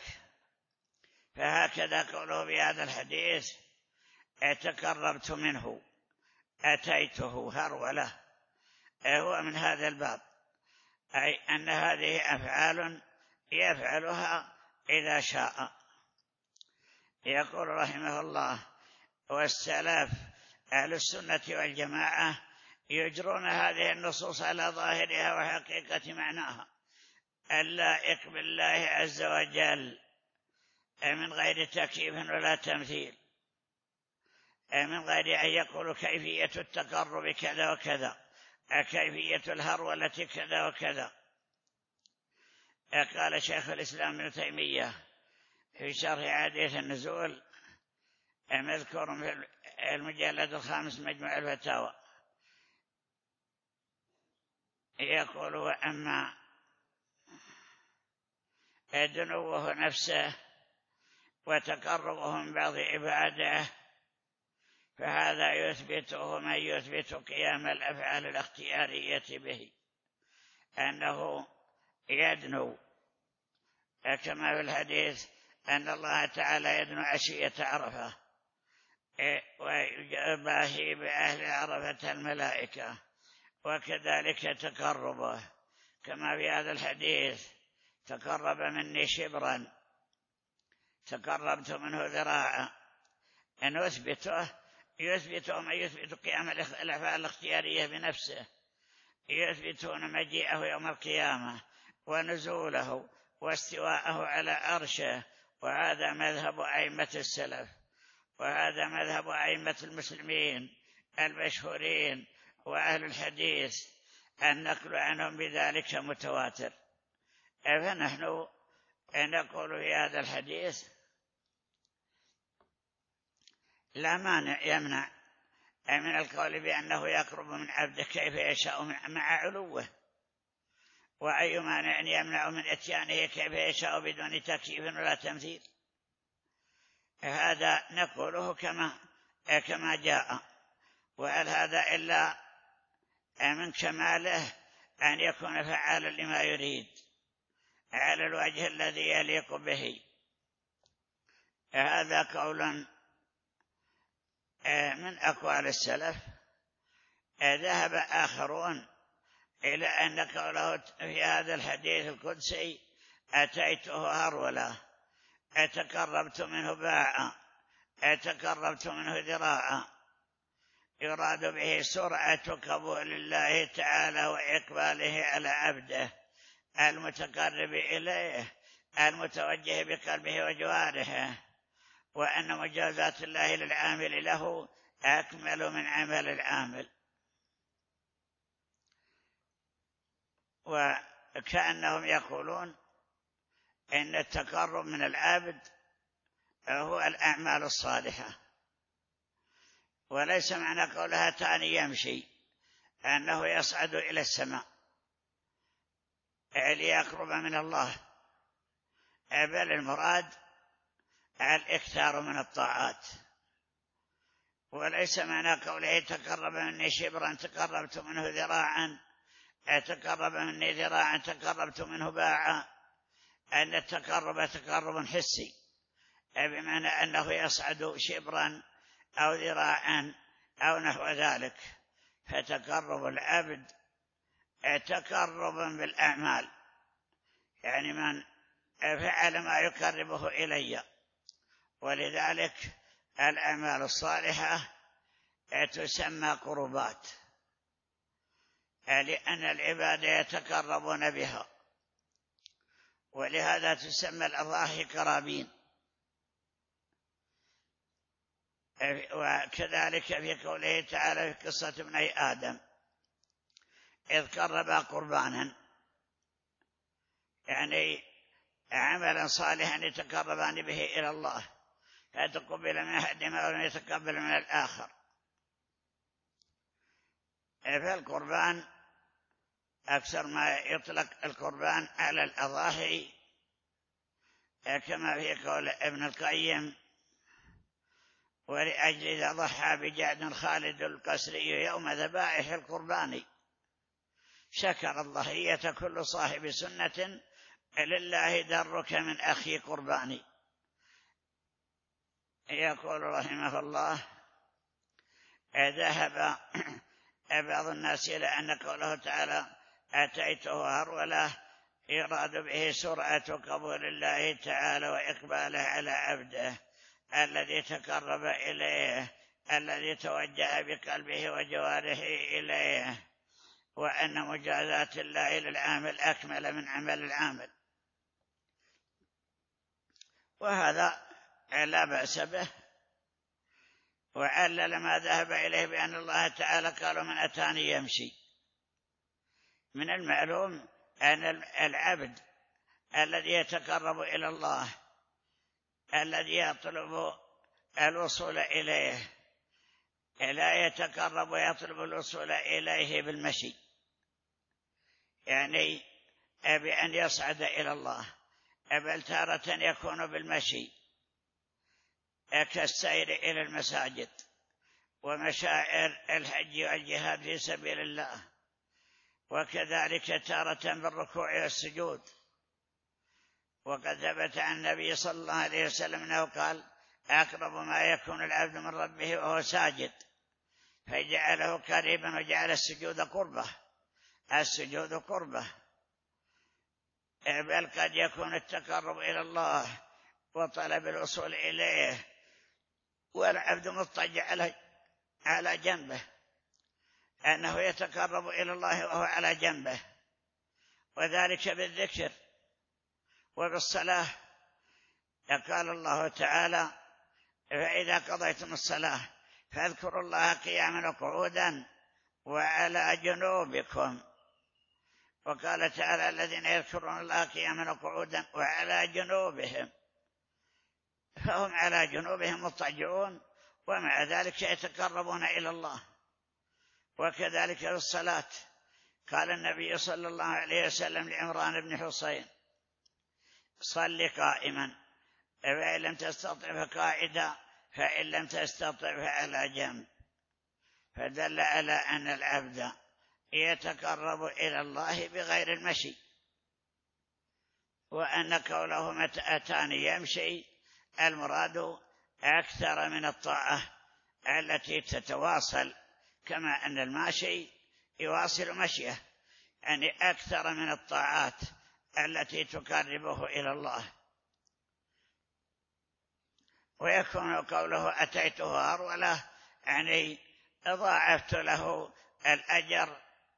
فهكذا قوله بهذا الحديث: تقربت منه أتيته هرولة، هو من هذا الباب، أي أن هذه أفعال يفعلها إذا شاء. يقول رحمه الله: والسلف أهل السنة والجماعة يجرون هذه النصوص على ظاهرها وحقيقة معناها اللائق بالله عز وجل من غير تكييف ولا تمثيل، من غير أن يقولوا كيفية التقرب كذا وكذا، كيفية الهرولة كذا وكذا. قال شيخ الإسلام ابن تيمية في شرح حديث النزول، مذكور في المجلد الخامس مجموع الفتاوى، يقول: وأما دنوه نفسه وتقربه من بعض عباده فهذا يثبته من يثبت قيام الأفعال الاختيارية به، أنه يدنو، كما في الحديث أن الله تعالى يدنو عشية عرفة ويباهي بأهل عرفة الملائكة وكذلك تقربه، كما في هذا الحديث: تقرب مني شبرا تقربت منه ذراعا. أن يثبته يثبتهم أن يثبت قيام الأفعال الاختيارية بنفسه، يثبتون مجيئه يوم القيامة ونزوله واستواءه على عرشه. وهذا مذهب أئمة السلف، وهذا مذهب أئمة المسلمين المشهورين وأهل الحديث، النقل عنهم بذلك متواتر. فنحن نقول في هذا الحديث لا مانع يمنع من القول بأنه يقرب من عبده كيف يشاء مع علوه، وأي مانع يمنع من إتيانه كيف يشاء بدون تكييف ولا تمثيل. هذا نقوله كما كما جاء. وهل هذا إلا من كماله أن يكون فعالا لما يريد على الوجه الذي يليق به. هذا قول من أقوال السلف. ذهب آخرون إلى أن قوله في هذا الحديث القدسي: أتيته هرولا، أتقربت منه باعا، أتقربت منه ذراعا، يراد به سرعة قبول الله تعالى وإقباله على عبده المتقرب إليه المتوجه بقلبه وجوارحه، وأن مجازات الله للعامل له أكمل من عمل العامل. وكأنهم يقولون إن التقرب من العبد هو الأعمال الصالحة، وليس معنى قولها تاني يمشي أنه يصعد إلى السماء ليقرب من الله، بل المراد الإكثار من الطاعات. وليس معنى قوله: تقرب مني شبرا تقربت منه ذراعا، تقرب مني ذراعا تقربت منه باعا، أن التقرب تقرب حسي، بمعنى أنه يصعد شبرا أو ذراعا أو نحو ذلك. فتقرب العبد تقرب بالأعمال، يعني من فعل ما يقربه إلي. ولذلك الأعمال الصالحة تسمى قربات، لأن العباد يتقربون بها، ولهذا تسمى الأضاحي قرابين. وكذلك في قوله تعالى في قصة ابني آدم إذ قربا قربانا، يعني عملا صالحا يتقربان به إلى الله، فتقبل من أحدهما ولم يتقبل من الآخر. فالقربان أكثر ما يطلق القربان على الأضاحي، كما في قول ابن القيم: ولأجل ذا ضحى بجعد خالد القسري يوم ذبائح القربان، شكر الضحية كل صاحب سنة لله درك من أخي قرباني. يقول رحمه الله: ذهب بعض الناس إلى أن قوله تعالى أتيته هرولة يراد به سرعة قبول الله تعالى وإقباله على عبده الذي تقرب إليه، الذي توجه بقلبه وجوارحه إليه، وأن مجازات الله للعامل أكمل من عمل العامل. وهذا لا بأس به. وعلل ما ذهب إليه بأن الله تعالى قال: من أتاني يمشي. من المعلوم أن العبد الذي يتقرب إلى الله، الذي يطلب الوصول إليه، لا يتقرب ويطلب الوصول إليه بالمشي، يعني بأن يصعد إلى الله، بل تارة يكون بالمشي كالسير إلى المساجد ومشاعر الحج والجهاد في سبيل الله، وكذلك تارة بالركوع والسجود. وقد ثبت عن النبي صلى الله عليه وسلم أنه قال: أقرب ما يكون العبد من ربه وهو ساجد، فجعله قريبا وجعل السجود قربة، السجود قربة، بل قد يكون التقرب إلى الله وطلب الوصول إليه والعبد مضطجع على جنبه، أنه يتقرب إلى الله وهو على جنبه، وذلك بالذكر وبالصلاة. قال الله تعالى: فإذا قضيتم الصلاة فاذكروا الله قياما وقعودا وعلى جنوبكم. وقال تعالى: الذين يذكرون الله قياما وقعودا وعلى جنوبهم، فهم على جنوبهم مضطجعون، ومع ذلك يتقربون إلى الله. وكذلك في الصلاة قال النبي صلى الله عليه وسلم لعمران بن حصين: صل قائما، فإن لم تستطع فقاعدا، فإن لم تستطع فعلى جنب. فدل على أن العبد يتقرب إلى الله بغير المشي، وأن قوله متى أتاني يمشي المراد أكثر من الطاعة التي تتواصل، كما أن الماشي يواصل مشيه، يعني أكثر من الطاعات التي تقربه إلى الله. ويكون قوله أتيته هرولة، يعني ضاعفت له الأجر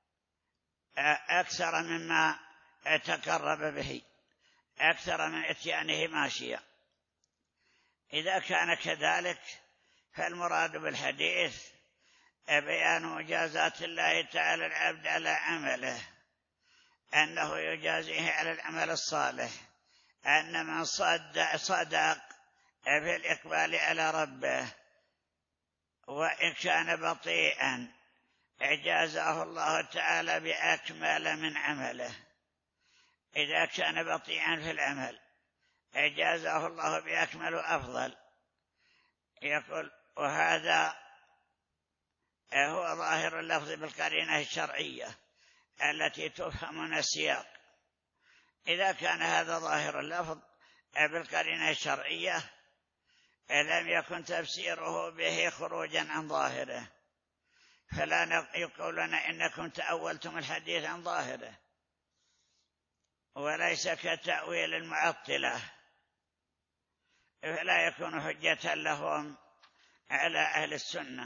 أكثر مما تقرب به، أكثر من إتيانه ماشيا. إذا كان كذلك فالمراد بالحديث بيان مجازات الله تعالى العبد على عمله، أنه يجازيه على العمل الصالح، أن من صدق, صدق في الإقبال على ربه وإن كان بطيئا اجازه الله تعالى بأكمل من عمله. إذا كان بطيئا في العمل اجازه الله بأكمل وأفضل. يقول: وهذا هو ظاهر اللفظ بالقرينة الشرعية التي تفهم من السياق. إذا كان هذا ظاهر اللفظ بالقرينة الشرعية لم يكن تفسيره به خروجا عن ظاهره، فلا يقولون إنكم تأولتم الحديث عن ظاهره، وليس كتأويل المعطلة، فلا يكون حجة لهم على أهل السنة.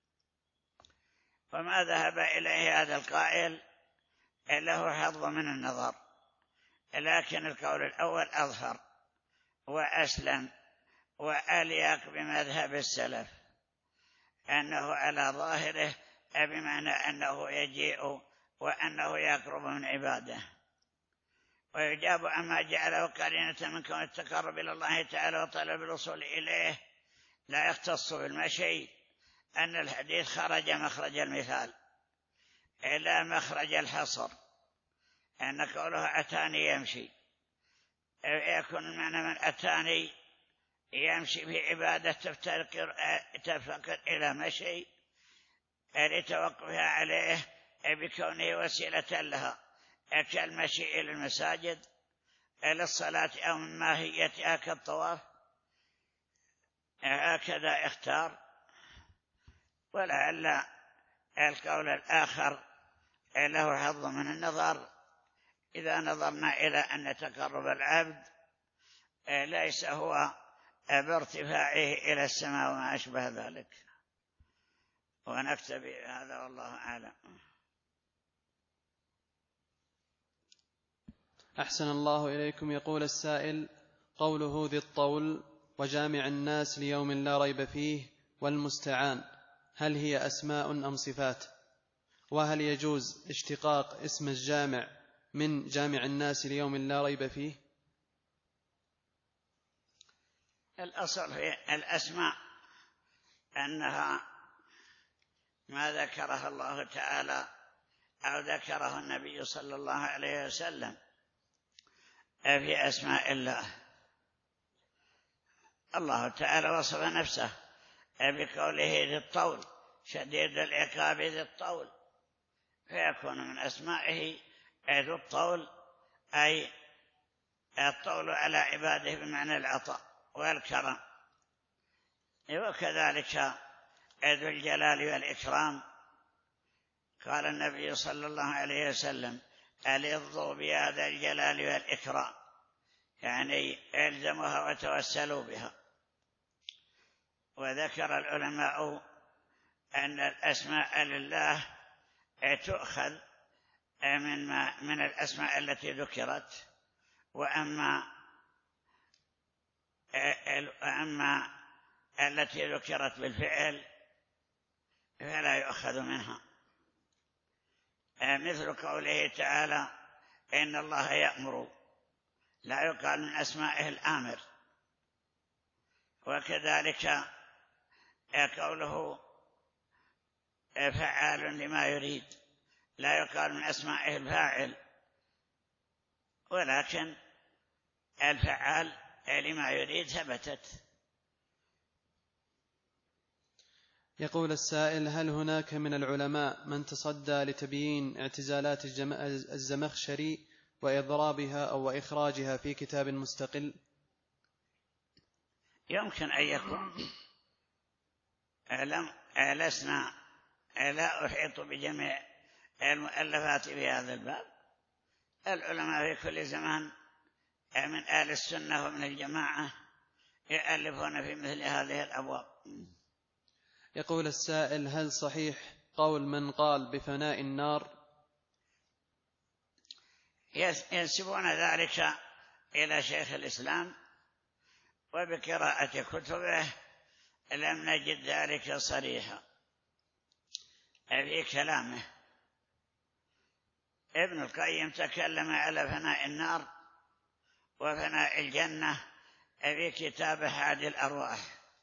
وما ذهب إليه هذا القائل له حظ من النظر، لكن القول الأول أظهر وأسلم وأليق بمذهب السلف، أنه على ظاهره بمعنى أنه يجيء وأنه يقرب من عباده. ويجاب عما جعله قرينة من كون التقرب إلى الله تعالى وطلب الوصول إليه لا يختص بالمشي، أن الحديث خرج مخرج المثال إلى مخرج الحصر، أن قوله أتاني يمشي يكون المعنى من أتاني يمشي في عبادة تفتقر إلى مشي لتوقفها عليه بكونه وسيلة لها، كالمشي إلى المساجد إلى الصلاة أو من ماهيتها كالطواف. هكذا اختار. ولعل القول الآخر له حظ من النظر إذا نظرنا إلى أن تقرب العبد ليس هو بارتفاعه إلى السماء وما أشبه ذلك. ونكتفي هذا والله أعلم. أحسن الله إليكم. يقول السائل: قوله ذي الطول وجامع الناس ليوم لا ريب فيه والمستعان، هل هي أسماء أم صفات؟ وهل يجوز اشتقاق اسم الجامع من جامع الناس ليوم لا ريب فيه؟ الأصل في الأسماء أنها ما ذكرها الله تعالى أو ذكره النبي صلى الله عليه وسلم في أسماء الله. الله تعالى وصف نفسه بقوله ذي الطول شديد العقاب ذي الطول، فيكون من أسمائه ذي الطول أي الطول على عباده بمعنى العطاء والكرم. وكذلك ذو الجلال والإكرام. قال النبي صلى الله عليه وسلم: ألظوا بهذا الجلال والإكرام، يعني الزموها وتوسلوا بها. وذكر العلماء أن الأسماء لله تؤخذ من, من الأسماء التي ذكرت، وأما أما التي ذكرت بالفعل فلا يؤخذ منها، مثل قوله تعالى: إن الله يأمر، لا يقال من أسمائه الآمر. وكذلك قوله فعال لما يريد، لا يقال من أسمائه الفاعل، ولكن الفعال لما يريد ثبتت. يقول السائل: هل هناك من العلماء من تصدى لتبيين اعتزالات الزمخشري وإضرابها أو إخراجها في كتاب مستقل؟ يمكن أن يكون. لم لسنا لا أحيط بجميع المؤلفات في هذا الباب. العلماء في كل زمان من آل السنة ومن الجماعة يؤلفون في مثل هذه الأبواب. يقول السائل: هل صحيح قول من قال بفناء النار؟ ينسبون ذلك إلى شيخ الإسلام، وبقراءة كتبه لم نجد ذلك صريحا في كلامه. ابن القيم تكلم على فناء النار وفناء الجنة في كتاب هادي الأرواح،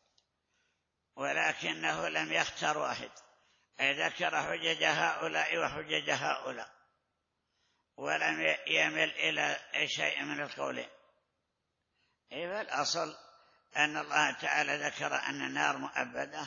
ولكنه لم يختار واحد، ذكر حجج هؤلاء وحجج هؤلاء، ولم يمل إلى شيء من القولين. فالأصل أن الله تعالى ذكر أن النار مؤبدة.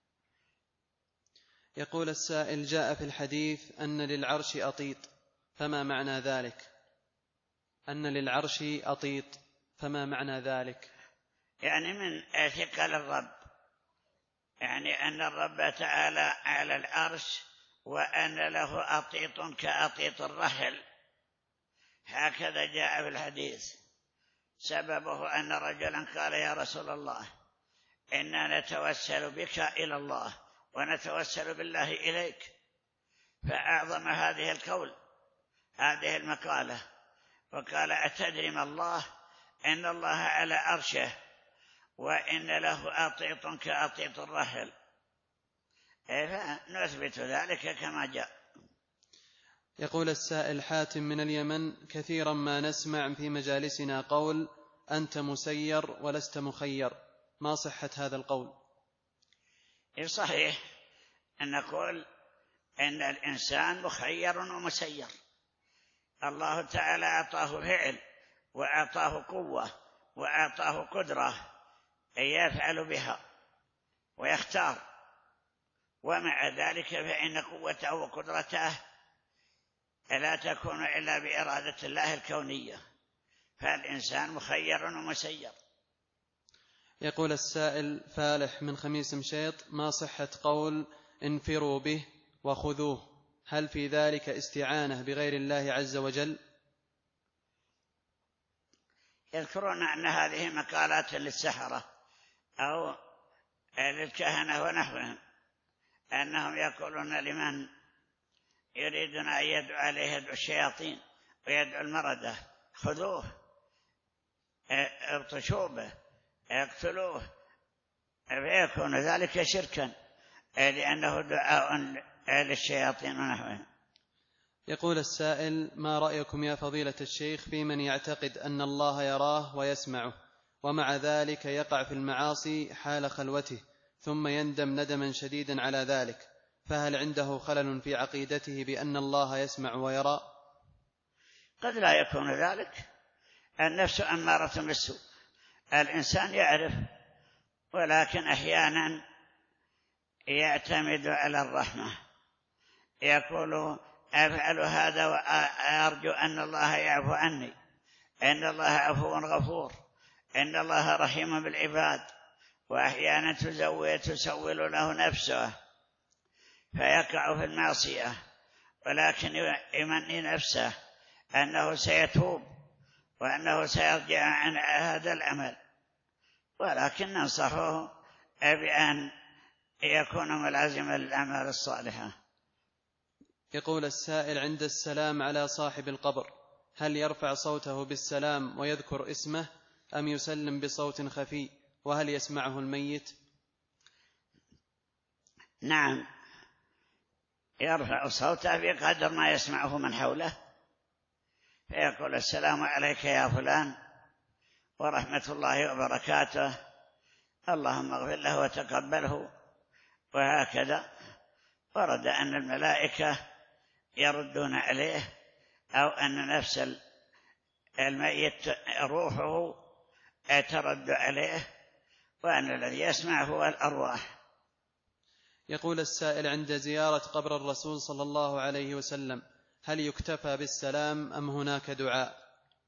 يقول السائل: جاء في الحديث أن للعرش أطيط، فما معنى ذلك؟ أن للعرش أطيط فما معنى ذلك؟ يعني من ثقل الرب، يعني أن الرب تعالى على العرش، وأن له أطيط كأطيط الرحل، هكذا جاء في الحديث. سببه أن رجلا قال: يا رسول الله، إنا نتوسل بك إلى الله ونتوسل بالله إليك. فأعظم هذه القول هذه المقالة، وقال: أتدري ما الله؟ إن الله على عرشه، وإن له أطيط كأطيط الرحل. فنثبت ذلك كما جاء. يقول السائل: حاتم من اليمن: كثيرا ما نسمع في مجالسنا قول أنت مسير ولست مخير، ما صحة هذا القول؟ صحيح أن نقول إن الإنسان مخير ومسير. الله تعالى أعطاه فعل، وأعطاه قوة، وأعطاه قدرة أن يفعل بها ويختار، ومع ذلك فإن قوته وقدرته لا تكون إلا بإرادة الله الكونية، فالإنسان مخير ومسير. يقول السائل فالح من خميس مشيط: ما صحة قول انفروا به وخذوه؟ هل في ذلك استعانة بغير الله عز وجل؟ يذكرون أن هذه مقالات للسحرة أو للكهنة ونحوهم، أنهم يقولون لمن يريدون أن يدعو عليه يدعو الشياطين ويدعو المردة: خذوه، ابطشوا به، اقتلوه، فيكون ذلك شركا، لأنه دعاء للشياطين ونحوهم. يقول السائل: ما رأيكم يا فضيلة الشيخ في من يعتقد أن الله يراه ويسمعه، ومع ذلك يقع في المعاصي حال خلوته، ثم يندم ندما شديدا على ذلك، فهل عنده خلل في عقيدته بأن الله يسمع ويرى؟ قد لا يكون ذلك، النفس أمارة بالسوء، الإنسان يعرف، ولكن أحيانا يعتمد على الرحمة، يقول: أفعل هذا وأرجو أن الله يعفو عني، إن الله عفو غفور، إن الله رحيم بالعباد، وأحيانا تزوي تسول له نفسه فيقع في المعصية، ولكن يمني نفسه أنه سيتوب وأنه سيرجع عن هذا العمل، ولكن ننصحه بأن يكون ملازما للأعمال الصالحة. يقول السائل: عند السلام على صاحب القبر هل يرفع صوته بالسلام ويذكر اسمه أم يسلم بصوت خفي، وهل يسمعه الميت؟ نعم، يرفع صوته بقدر ما يسمعه من حوله، فيقول: السلام عليك يا فلان ورحمة الله وبركاته، اللهم اغفر له وتقبله، وهكذا. ورد أن الملائكة يردون عليه، أو أن نفس الميت روحه ترد عليه، وأن الذي يسمع هو الأرواح. يقول السائل: عند زيارة قبر الرسول صلى الله عليه وسلم هل يكتفى بالسلام أم هناك دعاء؟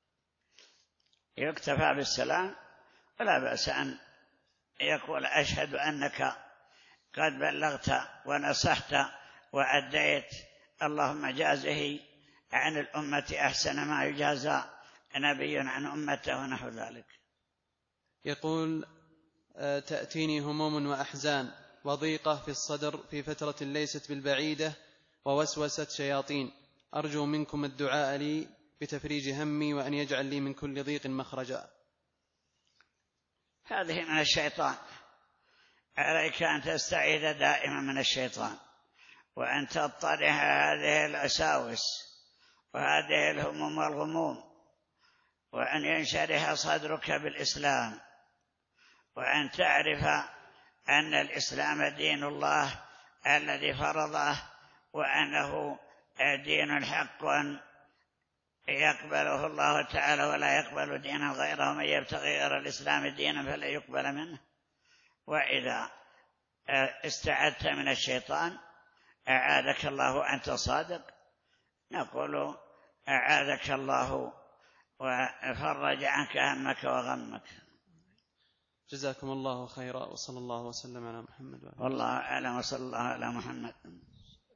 يكتفى بالسلام، ولا بأس أن يقول: أشهد أنك قد بلغت ونصحت وأديت، اللهم جازه عن الأمة أحسن ما يجازى نبي عن أمته، ونحو ذلك. يقول: تأتيني هموم وأحزان وضيقة في الصدر في فترة ليست بالبعيدة ووسوسة شياطين، أرجو منكم الدعاء لي بتفريج همي وأن يجعل لي من كل ضيق مخرجا. هذه من الشيطان، عليك أن تستعيذ دائما من الشيطان، وأن تطرح هذه الوساوس وهذه الهموم والغموم، وأن ينشرح صدرك بالإسلام، وأن تعرف أن الإسلام دين الله الذي فرضه، وأنه دين الحق يقبله الله تعالى ولا يقبل دينا غيره، ومن يبتغي غير الإسلام دينا فلا يقبل منه. وإذا استعذت من الشيطان أعاذك الله أنت صادق، نقول: أعاذك الله وفرج عنك همك وغمك. جزاكم الله خيرا، وصلى الله وسلم على محمد. والله أعلم، وصلى الله على محمد.